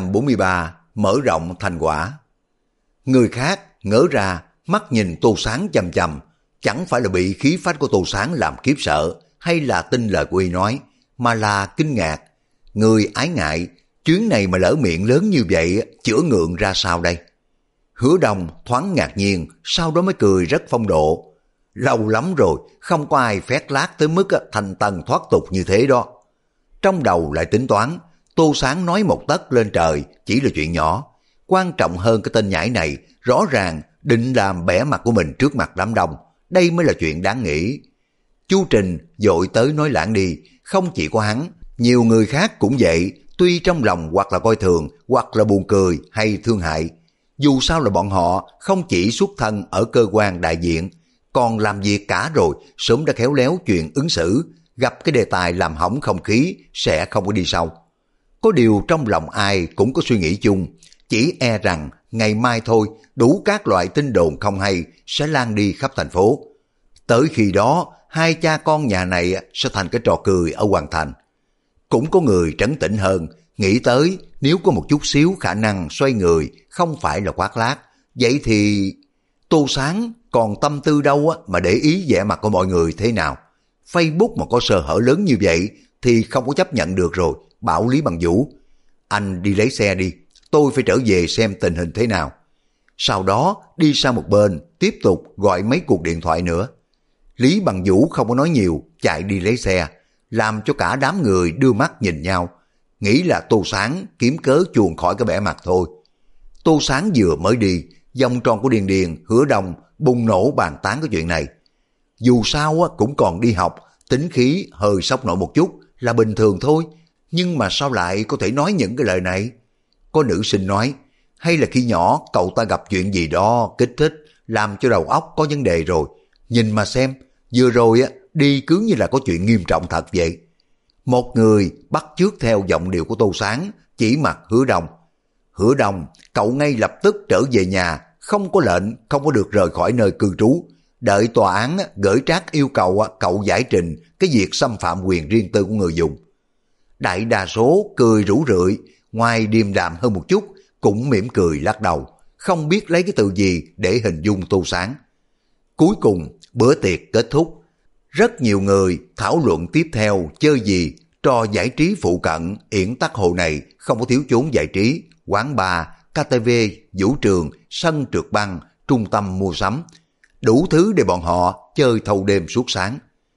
243, mở rộng thành quả. Người khác ngỡ ra, mắt nhìn Tô Sáng chằm chằm, chẳng phải là bị khí phách của Tô Sáng làm khiếp sợ, hay là tin lời của y nói, mà là kinh ngạc. Người ái ngại, chuyến này mà lỡ miệng lớn như vậy, chữa ngượng ra sao đây? Hứa Đông thoáng ngạc nhiên, sau đó mới cười rất phong độ. Lâu lắm rồi, không có ai phét lác tới mức thành tần thoát tục như thế đó. Trong đầu lại tính toán, Tô Sáng nói một tấc lên trời chỉ là chuyện nhỏ. Quan trọng hơn cái tên nhãi này, rõ ràng định làm bẻ mặt của mình trước mặt đám đông. Đây mới là chuyện đáng nghĩ. Chu Trình vội tới nói lãng đi, không chỉ có hắn, nhiều người khác cũng vậy, tuy trong lòng hoặc là coi thường, hoặc là buồn cười hay thương hại. Dù sao là bọn họ không chỉ xuất thân ở cơ quan đại diện, còn làm việc cả rồi, sớm đã khéo léo chuyện ứng xử, gặp cái đề tài làm hỏng không khí sẽ không có đi sau. Có điều trong lòng ai cũng có suy nghĩ chung, chỉ e rằng ngày mai thôi đủ các loại tin đồn không hay sẽ lan đi khắp thành phố. Tới khi đó, hai cha con nhà này sẽ thành cái trò cười ở Hoàng Thành. Cũng có người trấn tĩnh hơn, nghĩ tới nếu có một chút xíu khả năng xoay người không phải là khoác lác, vậy thì Tô Sáng còn tâm tư đâu mà để ý vẻ mặt của mọi người thế nào. Facebook mà có sơ hở lớn như vậy thì không có chấp nhận được rồi, bảo Lý Bằng Vũ. Anh đi lấy xe đi, tôi phải trở về xem tình hình thế nào. Sau đó đi sang một bên, tiếp tục gọi mấy cuộc điện thoại nữa. Lý Bằng Vũ không có nói nhiều, chạy đi lấy xe, làm cho cả đám người đưa mắt nhìn nhau, nghĩ là Tô Sáng kiếm cớ chuồn khỏi cái bẻ mặt thôi. Tô Sáng vừa mới đi, vòng tròn của Điền Điền, Hứa Đông bùng nổ bàn tán cái chuyện này. Dù sao cũng còn đi học, tính khí hơi sốc nổi một chút là bình thường thôi, nhưng mà sao lại có thể nói những cái lời này? Có nữ sinh nói, hay là khi nhỏ cậu ta gặp chuyện gì đó kích thích, làm cho đầu óc có vấn đề rồi. Nhìn mà xem, vừa rồi đi cứ như là có chuyện nghiêm trọng thật vậy. Một người bắt chước theo giọng điệu của Tô Sáng, chỉ mặt Hứa Đông. Hứa Đông, cậu ngay lập tức trở về nhà, không có lệnh, không có được rời khỏi nơi cư trú. Đợi tòa án gửi trác yêu cầu cậu giải trình cái việc xâm phạm quyền riêng tư của người dùng. Đại đa số cười rủ rượi, ngoài điềm đạm hơn một chút, cũng mỉm cười lắc đầu, không biết lấy cái từ gì để hình dung Tô Sáng. Cuối cùng, bữa tiệc kết thúc. Rất nhiều người thảo luận tiếp theo chơi gì, trò giải trí phụ cận, Yển Tắc Hồ này không có thiếu chốn giải trí, quán bar, KTV, vũ trường, sân trượt băng, trung tâm mua sắm. Đủ thứ để bọn họ chơi thâu đêm suốt sáng.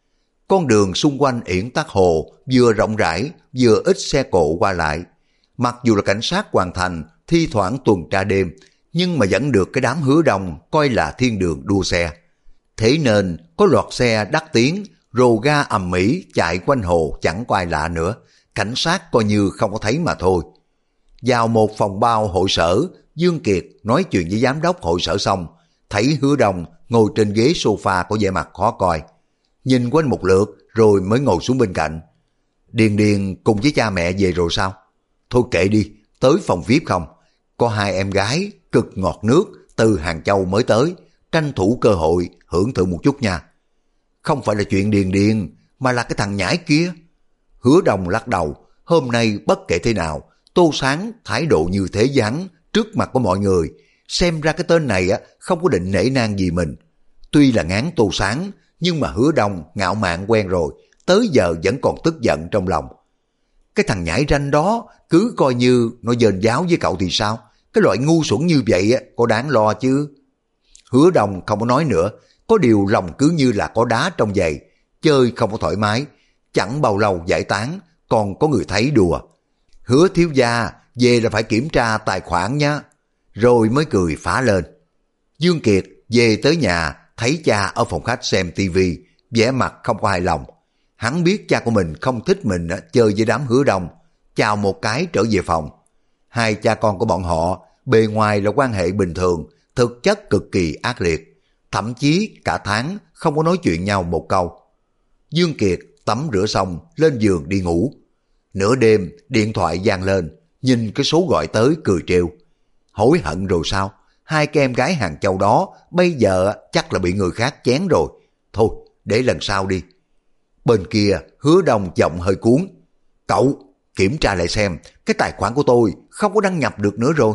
Con đường xung quanh Yển Tắc Hồ vừa rộng rãi, vừa ít xe cộ qua lại. Mặc dù là cảnh sát Hoàng Thành thi thoảng tuần tra đêm, nhưng mà vẫn được cái đám Hứa Đông coi là thiên đường đua xe. Thế nên có loạt xe đắt tiếng, rồ ga ầm ĩ chạy quanh hồ chẳng có ai lạ nữa. Cảnh sát coi như không có thấy mà thôi. Vào một phòng bao hội sở, Dương Kiệt nói chuyện với giám đốc hội sở xong, thấy Hứa Đông ngồi trên ghế sofa có vẻ mặt khó coi. Nhìn quanh một lượt rồi mới ngồi xuống bên cạnh. Điền Điền cùng với cha mẹ về rồi sao? Thôi kệ đi, tới phòng VIP không? Có hai em gái cực ngọt nước từ Hàng Châu mới tới, tranh thủ cơ hội hưởng thụ một chút nha. Không phải là chuyện Điền Điền, mà là cái thằng nhãi kia. Hứa Đông lắc đầu, hôm nay bất kể thế nào, Tô Sáng thái độ như thế với hắn trước mặt của mọi người, xem ra cái tên này không có định nể nang gì mình. Tuy là ngán Tô Sáng, nhưng mà Hứa Đông ngạo mạn quen rồi, tới giờ vẫn còn tức giận trong lòng. Cái thằng nhãi ranh đó cứ coi như nó dền giáo với cậu thì sao? Cái loại ngu xuẩn như vậy có đáng lo chứ? Hứa Đông không có nói nữa, có điều lòng cứ như là có đá trong giày, chơi không có thoải mái. Chẳng bao lâu giải tán, còn có người thấy đùa. Hứa thiếu gia, về là phải kiểm tra tài khoản nhá. Rồi mới cười phá lên. Dương Kiệt về tới nhà, thấy cha ở phòng khách xem tivi, vẻ mặt không có hài lòng. Hắn biết cha của mình không thích mình chơi với đám Hứa Đông, chào một cái trở về phòng. Hai cha con của bọn họ bề ngoài là quan hệ bình thường, thực chất cực kỳ ác liệt, thậm chí cả tháng không có nói chuyện nhau một câu. Dương Kiệt tắm rửa xong lên giường đi ngủ. Nửa đêm điện thoại vang lên, nhìn cái số gọi tới cười trêu. Hối hận rồi sao? Hai cái em gái Hàng Châu đó bây giờ chắc là bị người khác chén rồi. Thôi để lần sau đi. Bên kia Hứa Đông giọng hơi cuốn. Cậu kiểm tra lại xem, cái tài khoản của tôi không có đăng nhập được nữa rồi.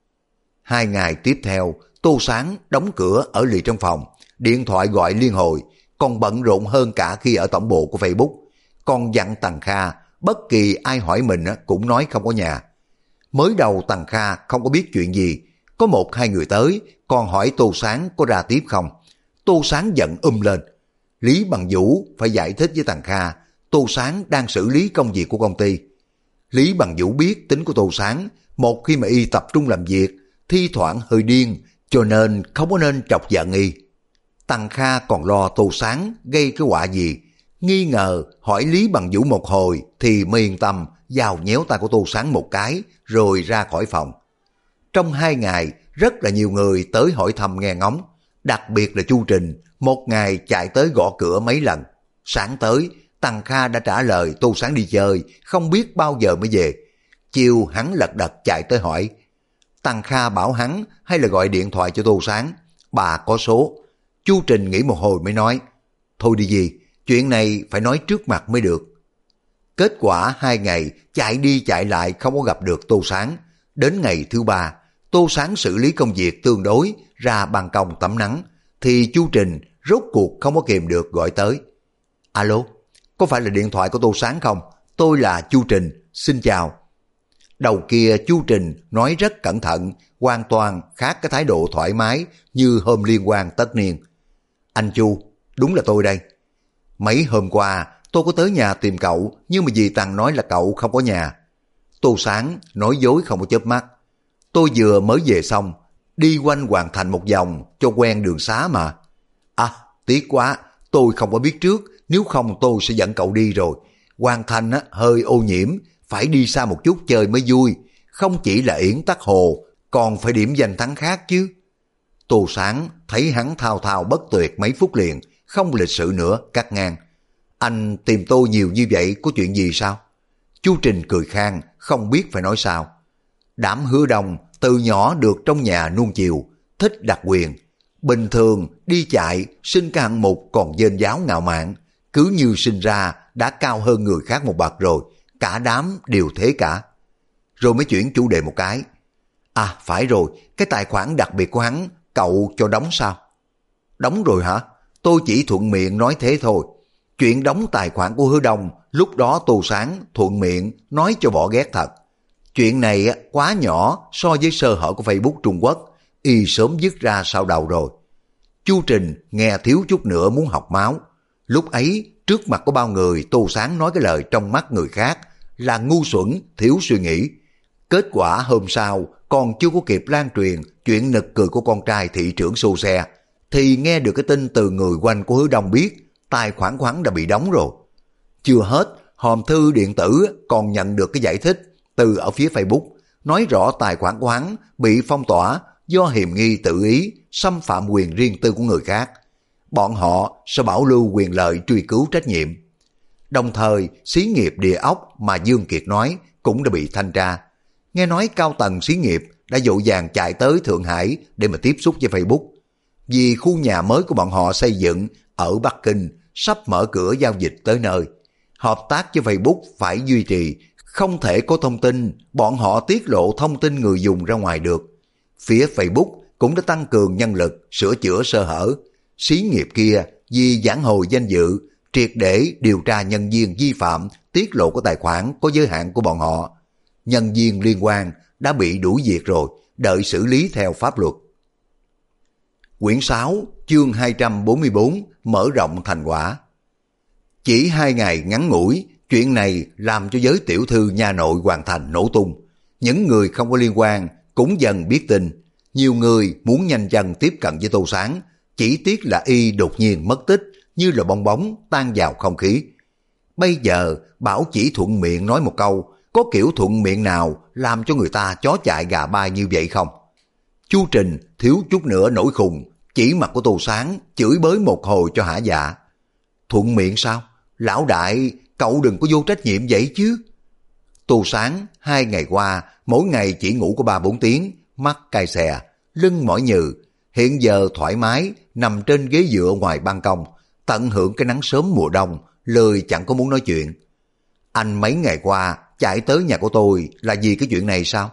2 ngày tiếp theo, Tô Sáng đóng cửa ở lì trong phòng, điện thoại gọi liên hồi, còn bận rộn hơn cả khi ở tổng bộ của Facebook. Còn dặn Tằng Kha, bất kỳ ai hỏi mình cũng nói không có nhà. Mới đầu Tằng Kha không có biết chuyện gì, có 1-2 người tới, còn hỏi Tô Sáng có ra tiếp không. Tô Sáng giận lên. Lý Bằng Vũ phải giải thích với Tằng Kha, Tô Sáng đang xử lý công việc của công ty. Lý Bằng Vũ biết tính của Tô Sáng, một khi mà y tập trung làm việc, thi thoảng hơi điên, cho nên không có nên chọc giận y. Tằng Kha còn lo Tô Sáng gây cái họa gì, nghi ngờ hỏi Lý Bằng Vũ một hồi thì mới yên tâm, vào nhéo tay của Tô Sáng một cái rồi ra khỏi phòng. Trong 2 ngày, rất là nhiều người tới hỏi thăm nghe ngóng, đặc biệt là Chu Trình, một ngày chạy tới gõ cửa mấy lần. Sáng tới, Tằng Kha đã trả lời Tô Sáng đi chơi, không biết bao giờ mới về. Chiều hắn lật đật chạy tới hỏi. Tằng Kha bảo hắn hay là gọi điện thoại cho Tô Sáng, bà có số. Chu Trình nghĩ một hồi mới nói, thôi đi gì, chuyện này phải nói trước mặt mới được. Kết quả 2 ngày chạy đi chạy lại không có gặp được Tô Sáng. Đến ngày thứ 3, Tô Sáng xử lý công việc tương đối, ra ban công tắm nắng, thì Chu Trình rốt cuộc không có kìm được gọi tới. Alo, có phải là điện thoại của Tô Sáng không? Tôi là Chu Trình, xin chào. Đầu kia Chu Trình nói rất cẩn thận, hoàn toàn khác cái thái độ thoải mái như hôm liên quan tất niên. Anh Chu, đúng là tôi đây. Mấy hôm qua tôi có tới nhà tìm cậu, nhưng mà dì Tằng nói là cậu không có nhà. Tô Sáng nói dối không có chớp mắt. Tôi vừa mới về xong, đi quanh Hoàng Thành một vòng cho quen đường xá mà. À, tiếc quá, tôi không có biết trước, nếu không tôi sẽ dẫn cậu đi rồi. Hoàng Thành hơi ô nhiễm, phải đi xa một chút chơi mới vui, không chỉ là Yển Tắc Hồ, còn phải điểm danh thắng khác chứ. Tô Sáng thấy hắn thao thao bất tuyệt mấy phút liền, không lịch sự nữa, cắt ngang. Anh tìm tôi nhiều như vậy có chuyện gì sao? Chu Trình cười khang, không biết phải nói sao. Đám Hứa Đông từ nhỏ được trong nhà nuông chiều, thích đặc quyền. Bình thường đi chạy, sinh cái hạng mục còn dên giáo ngạo mạn, cứ như sinh ra đã cao hơn người khác một bậc rồi, cả đám đều thế cả. Rồi mới chuyển chủ đề một cái. À phải rồi, cái tài khoản đặc biệt của hắn, cậu cho đóng sao? Đóng rồi hả? Tôi chỉ thuận miệng nói thế thôi. Chuyện đóng tài khoản của Hứa Đông, lúc đó Tô Sáng thuận miệng nói cho bỏ ghét thật. Chuyện này quá nhỏ so với sơ hở của Facebook Trung Quốc, y sớm dứt ra sau đầu rồi. Chu Trình nghe thiếu chút nữa muốn học máu. Lúc ấy, trước mặt có bao người, Tô Sáng nói cái lời trong mắt người khác là ngu xuẩn, thiếu suy nghĩ. Kết quả hôm sau, còn chưa có kịp lan truyền chuyện nực cười của con trai thị trưởng xô xe, thì nghe được cái tin từ người quanh của Hứa Đông biết tài khoản của hắn đã bị đóng rồi. Chưa hết, hòm thư điện tử còn nhận được cái giải thích từ ở phía Facebook, nói rõ tài khoản của hắn bị phong tỏa do hiềm nghi tự ý xâm phạm quyền riêng tư của người khác. Bọn họ sẽ bảo lưu quyền lợi truy cứu trách nhiệm. Đồng thời, xí nghiệp địa ốc mà Dương Kiệt nói cũng đã bị thanh tra. Nghe nói cao tầng xí nghiệp đã vội vàng chạy tới Thượng Hải để mà tiếp xúc với Facebook. Vì khu nhà mới của bọn họ xây dựng ở Bắc Kinh sắp mở cửa giao dịch tới nơi. Hợp tác với Facebook phải duy trì, không thể có thông tin bọn họ tiết lộ thông tin người dùng ra ngoài được. Phía Facebook cũng đã tăng cường nhân lực sửa chữa sơ hở. Xí nghiệp kia vì vãn hồi danh dự, triệt để điều tra nhân viên vi phạm tiết lộ của tài khoản có giới hạn của bọn họ. Nhân viên liên quan đã bị đuổi việc rồi, đợi xử lý theo pháp luật. Quyển 6, chương 244, mở rộng thành quả. Chỉ 2 ngày ngắn ngủi, chuyện này làm cho giới tiểu thư nhà nội Hoàng Thành nổ tung. Những người không có liên quan cũng dần biết tin. Nhiều người muốn nhanh chân tiếp cận với Tô Sáng, chỉ tiếc là y đột nhiên mất tích, như là bong bóng tan vào không khí. Bây giờ bảo chỉ thuận miệng nói một câu, có kiểu thuận miệng nào làm cho người ta chó chạy gà bay như vậy không? Chu Trình thiếu chút nữa nổi khùng, chỉ mặt của Tô Sáng chửi bới một hồi cho hả dạ. Thuận miệng sao? Lão đại, cậu đừng có vô trách nhiệm vậy chứ. Tô Sáng 2 ngày qua mỗi ngày chỉ ngủ có 3-4 tiếng, mắt cay xè, lưng mỏi nhừ, hiện giờ thoải mái nằm trên ghế dựa ngoài ban công, tận hưởng cái nắng sớm mùa đông, lười chẳng có muốn nói chuyện. Anh mấy ngày qua chạy tới nhà của tôi là vì cái chuyện này sao?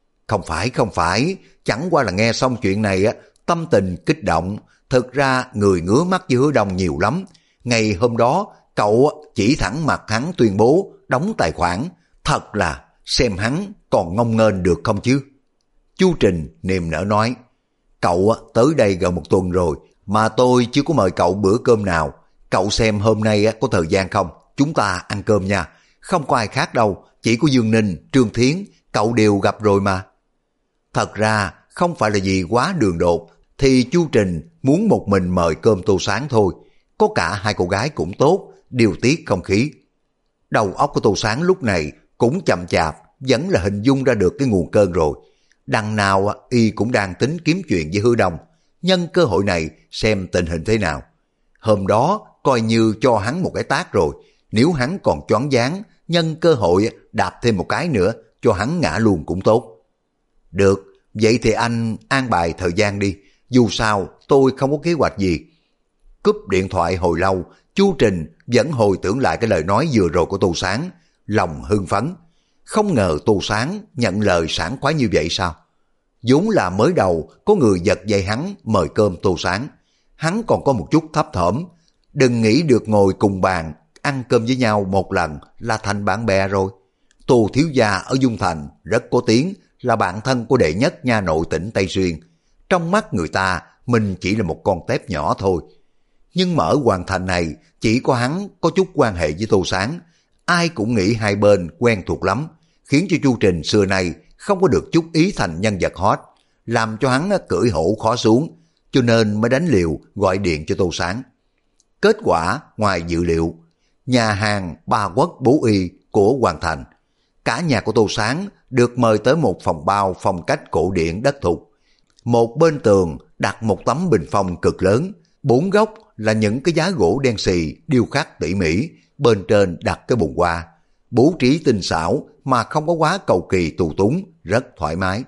Không phải, chẳng qua là nghe xong chuyện này tâm tình kích động. Thực ra người ngứa mắt với Hứa Đông nhiều lắm. Ngày hôm đó cậu chỉ thẳng mặt hắn tuyên bố đóng tài khoản, thật là xem hắn còn ngông nghênh được không chứ. Chu Trình niềm nở nói, cậu tới đây gần 1 tuần rồi mà tôi chưa có mời cậu bữa cơm nào. Cậu xem hôm nay có thời gian không? Chúng ta ăn cơm nha. Không có ai khác đâu, chỉ có Dương Ninh, Trương Thiến, cậu đều gặp rồi mà. Thật ra không phải là gì quá đường đột, thì Chu Trình muốn một mình mời cơm Tô Sáng thôi. Có cả 2 cô gái cũng tốt, điều tiết không khí. Đầu óc của Tô Sáng lúc này cũng chậm chạp, vẫn là hình dung ra được cái nguồn cơn rồi. Đằng nào y cũng đang tính kiếm chuyện với Hứa Đông, nhân cơ hội này xem tình hình thế nào. Hôm đó coi như cho hắn một cái tát rồi, nếu hắn còn choáng váng, nhân cơ hội đạp thêm một cái nữa cho hắn ngã luôn cũng tốt. Được, vậy thì anh an bài thời gian đi, dù sao tôi không có kế hoạch gì. Cúp điện thoại hồi lâu, Chu Trình vẫn hồi tưởng lại cái lời nói vừa rồi của Tô Sáng, lòng hưng phấn. Không ngờ Tô Sáng nhận lời sảng khoái như vậy sao? Vốn là mới đầu có người giật dây hắn mời cơm Tô Sáng, hắn còn có một chút thấp thỏm. Đừng nghĩ được ngồi cùng bàn ăn cơm với nhau một lần là thành bạn bè rồi. Tô thiếu gia ở Dung Thành rất có tiếng, là bạn thân của đệ nhất nha nội tỉnh Tây Xuyên. Trong mắt người ta, mình chỉ là một con tép nhỏ thôi. Nhưng mà ở Hoàng Thành này, chỉ có hắn có chút quan hệ với Tô Sáng. Ai cũng nghĩ hai bên quen thuộc lắm, khiến cho Chu Trình xưa nay không có được chút ý thành nhân vật hot, làm cho hắn cưỡi hổ khó xuống, cho nên mới đánh liều gọi điện cho Tô Sáng. Kết quả ngoài dự liệu, nhà hàng Ba Quốc Bố Y của Hoàng Thành, cả nhà của Tô Sáng được mời tới một phòng bao phong cách cổ điển đất thục. Một bên tường đặt một tấm bình phong cực lớn, 4 góc là những cái giá gỗ đen xì điêu khắc tỉ mỉ, bên trên đặt cái bồn hoa, bố trí tinh xảo mà không có quá cầu kỳ tù túng, rất thoải mái.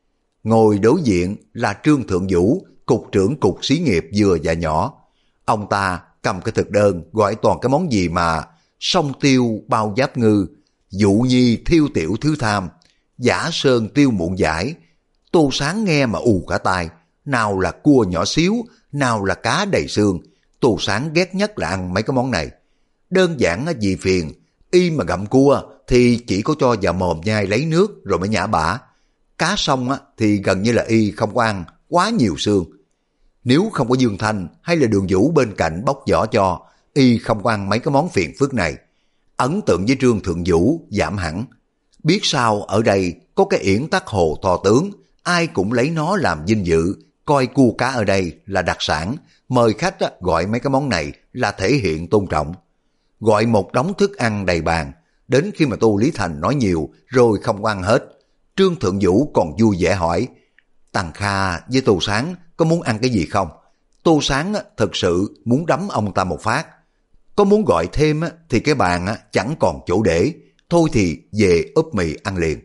Ngồi đối diện là Trương Thượng Vũ, cục trưởng cục xí nghiệp vừa và nhỏ. Ông ta cầm cái thực đơn gọi toàn cái món gì mà song tiêu bao giáp ngư, dụ nhi thiêu tiểu thứ tham, giả sơn tiêu muộn giải. Tô Sáng nghe mà ù cả tai, nào là cua nhỏ xíu, nào là cá đầy xương. Tô Sáng ghét nhất là ăn mấy cái món này. Đơn giản vì phiền, y mà gặm cua thì chỉ có cho vào mồm nhai lấy nước rồi mới nhả bả. Cá sông thì gần như là y không có ăn, quá nhiều xương. Nếu không có Dương Thanh hay là Đường Vũ bên cạnh bóc vỏ cho, y không có ăn mấy cái món phiền phức này. Ấn tượng với Trương Thượng Vũ giảm hẳn. Biết sao ở đây có cái yển tắc hồ to tướng, ai cũng lấy nó làm vinh dự, coi cua cá ở đây là đặc sản, mời khách gọi mấy cái món này là thể hiện tôn trọng. Gọi một đống thức ăn đầy bàn, đến khi mà Tô Lý Thành nói nhiều rồi không ăn hết, Trương Thượng Vũ còn vui vẻ hỏi, Tăng Kha với Tô Sáng có muốn ăn cái gì không? Tô Sáng thật sự muốn đấm ông ta một phát. Có muốn gọi thêm thì cái bàn chẳng còn chỗ để, thôi thì về úp mì ăn liền.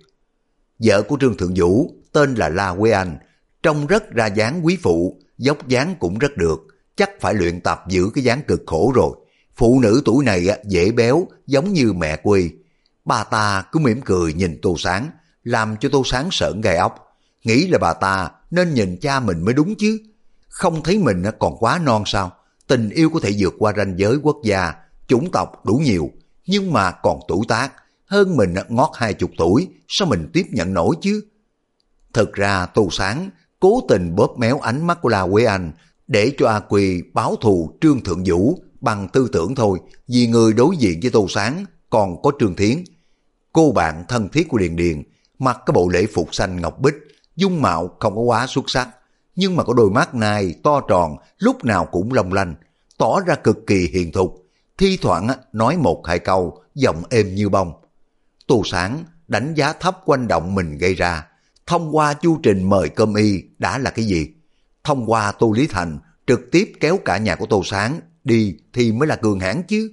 Vợ của Trương Thượng Vũ tên là La Quế Anh, trông rất ra dáng quý phụ, dốc dáng cũng rất được, chắc phải luyện tập giữ cái dáng cực khổ rồi. Phụ nữ tuổi này dễ béo giống như mẹ Quy. Bà ta cứ mỉm cười nhìn Tô Sáng, làm cho Tô Sáng sởn gai ốc. Nghĩ là bà ta nên nhìn cha mình mới đúng chứ. Không thấy mình còn quá non sao? Tình yêu có thể vượt qua ranh giới quốc gia, chủng tộc đủ nhiều, nhưng mà còn tuổi tác, hơn mình ngót 20 tuổi, sao mình tiếp nhận nổi chứ? Thực ra Tô Sáng cố tình bóp méo ánh mắt của La Quế Anh để cho A Quy báo thù Trương Thượng Vũ bằng tư tưởng thôi, vì người đối diện với Tô Sáng còn có Trương Thiến. Cô bạn thân thiết của Điền Điền, mặc cái bộ lễ phục xanh ngọc bích, dung mạo không có quá xuất sắc, nhưng mà có đôi mắt này to tròn, lúc nào cũng long lanh, tỏ ra cực kỳ hiền thục, thi thoảng nói một hai câu, giọng êm như bông. Tô Sáng đánh giá thấp quanh động mình gây ra, thông qua chu trình mời cơm y đã là cái gì? Thông qua Tô Lý Thành trực tiếp kéo cả nhà của Tô Sáng đi thì mới là cường hãn chứ.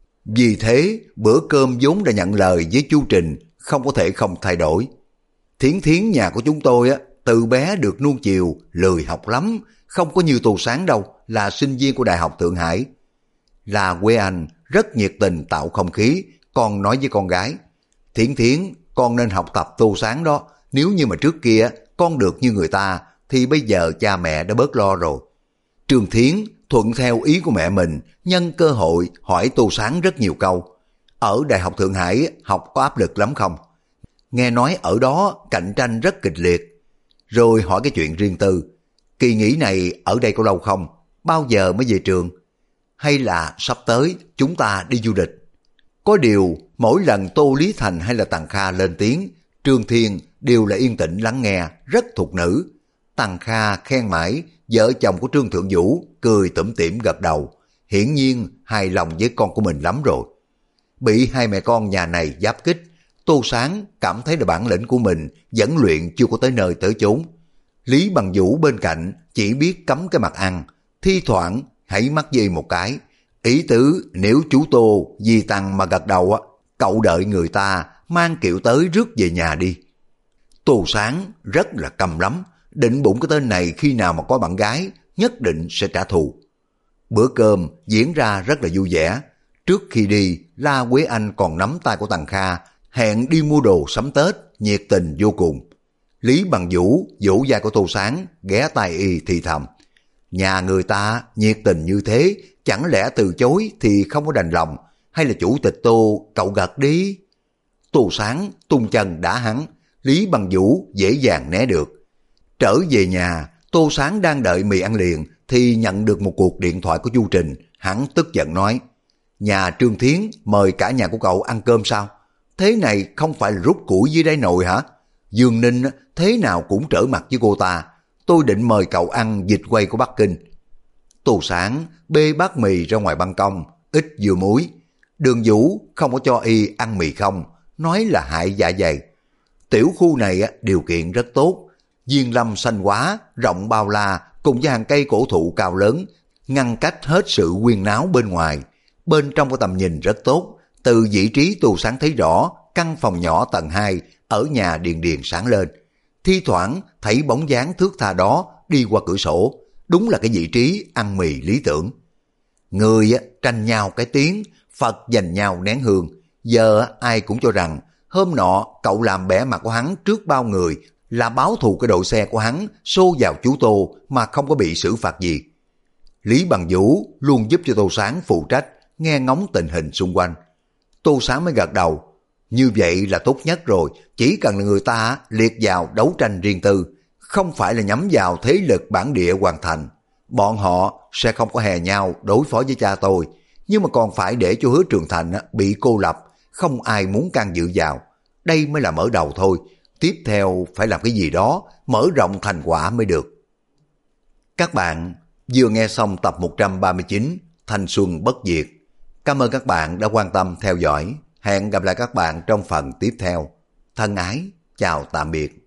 Vì thế bữa cơm vốn đã nhận lời với chu trình không có thể không thay đổi. Thiến Thiến nhà của chúng tôi từ bé được nuông chiều, lười học lắm, không có như Tô Sáng đâu, là sinh viên của Đại học Thượng Hải. Là quê anh rất nhiệt tình tạo không khí, còn nói với con gái: Thiến Thiến, con nên học tập Tô Sáng đó, nếu như mà trước kia con được như người ta thì bây giờ cha mẹ đã bớt lo rồi. Trương Thiến thuận theo ý của mẹ mình, nhân cơ hội hỏi Tô Sáng rất nhiều câu. Ở Đại học Thượng Hải học có áp lực lắm không? Nghe nói ở đó cạnh tranh rất kịch liệt. Rồi hỏi cái chuyện riêng tư. Kỳ nghỉ này ở đây có lâu không? Bao giờ mới về trường? Hay là sắp tới chúng ta đi du lịch? Có điều mỗi lần Tô Lý Thành hay là Tằng Kha lên tiếng, Trương Thiên đều là yên tĩnh lắng nghe, rất thục nữ. Tằng Kha khen mãi, vợ chồng của Trương Thượng Vũ cười tủm tỉm gật đầu, hiển nhiên hài lòng với con của mình lắm rồi. Bị hai mẹ con nhà này giáp kích, Tô Sáng cảm thấy là bản lĩnh của mình dẫn luyện chưa có tới nơi tới chốn. Lý Bằng Vũ bên cạnh chỉ biết cắm cái mặt ăn, thi thoảng hãy mắt dây một cái, ý tứ nếu chú Tô vì Tăng mà gật đầu cậu đợi người ta mang kiệu tới rước về nhà đi. Tô Sáng rất là căm lắm, định bụng cái tên này khi nào mà có bạn gái nhất định sẽ trả thù. Bữa cơm diễn ra rất là vui vẻ. Trước khi đi, La Quế Anh còn nắm tay của Tằng Kha, hẹn đi mua đồ sắm Tết, nhiệt tình vô cùng. Lý Bằng Vũ vỗ vai của Tô Sáng, ghé tai y thì thầm: nhà người ta nhiệt tình như thế, chẳng lẽ từ chối thì không có đành lòng, hay là chủ tịch Tô cậu gật đi. Tô Sáng tung chân đá hắn, Lý Bằng Vũ dễ dàng né được. Trở về nhà, Tô Sáng đang đợi mì ăn liền thì nhận được một cuộc điện thoại của Chu Trình. Hắn tức giận nói: nhà Trương Thiến mời cả nhà của cậu ăn cơm sao? Thế này không phải là rút củi dưới đáy nồi hả? Dương Ninh thế nào cũng trở mặt với cô ta. Tôi định mời cậu ăn vịt quay của Bắc Kinh. Tô Sáng bê bát mì ra ngoài ban công, ít dưa muối. Đường Vũ không có cho y ăn mì không, nói là hại dạ dày. Tiểu khu này điều kiện rất tốt, viên lâm xanh hóa, rộng bao la cùng với hàng cây cổ thụ cao lớn, ngăn cách hết sự huyên náo bên ngoài. Bên trong có tầm nhìn rất tốt, từ vị trí Tô Sáng thấy rõ căn phòng nhỏ tầng 2 ở nhà Điền Điền sáng lên. Thi thoảng thấy bóng dáng thước tha đó đi qua cửa sổ, đúng là cái vị trí ăn mì lý tưởng. Người tranh nhau cái tiếng, Phật giành nhau nén hương. Giờ ai cũng cho rằng hôm nọ cậu làm bẻ mặt của hắn trước bao người là báo thù cái đội xe của hắn xô vào chú Tô mà không có bị xử phạt gì. Lý Bằng Vũ luôn giúp cho Tô Sáng phụ trách nghe ngóng tình hình xung quanh. Tô Sáng mới gật đầu. Như vậy là tốt nhất rồi, chỉ cần là người ta liệt vào đấu tranh riêng tư, không phải là nhắm vào thế lực bản địa hoàn thành. Bọn họ sẽ không có hè nhau đối phó với cha tôi, nhưng mà còn phải để cho Hứa Trường Thành bị cô lập, không ai muốn can dự vào. Đây mới là mở đầu thôi, tiếp theo phải làm cái gì đó, mở rộng thành quả mới được. Các bạn vừa nghe xong tập 139 Thanh Xuân Bất Diệt. Cảm ơn các bạn đã quan tâm theo dõi. Hẹn gặp lại các bạn trong phần tiếp theo. Thân ái, chào tạm biệt.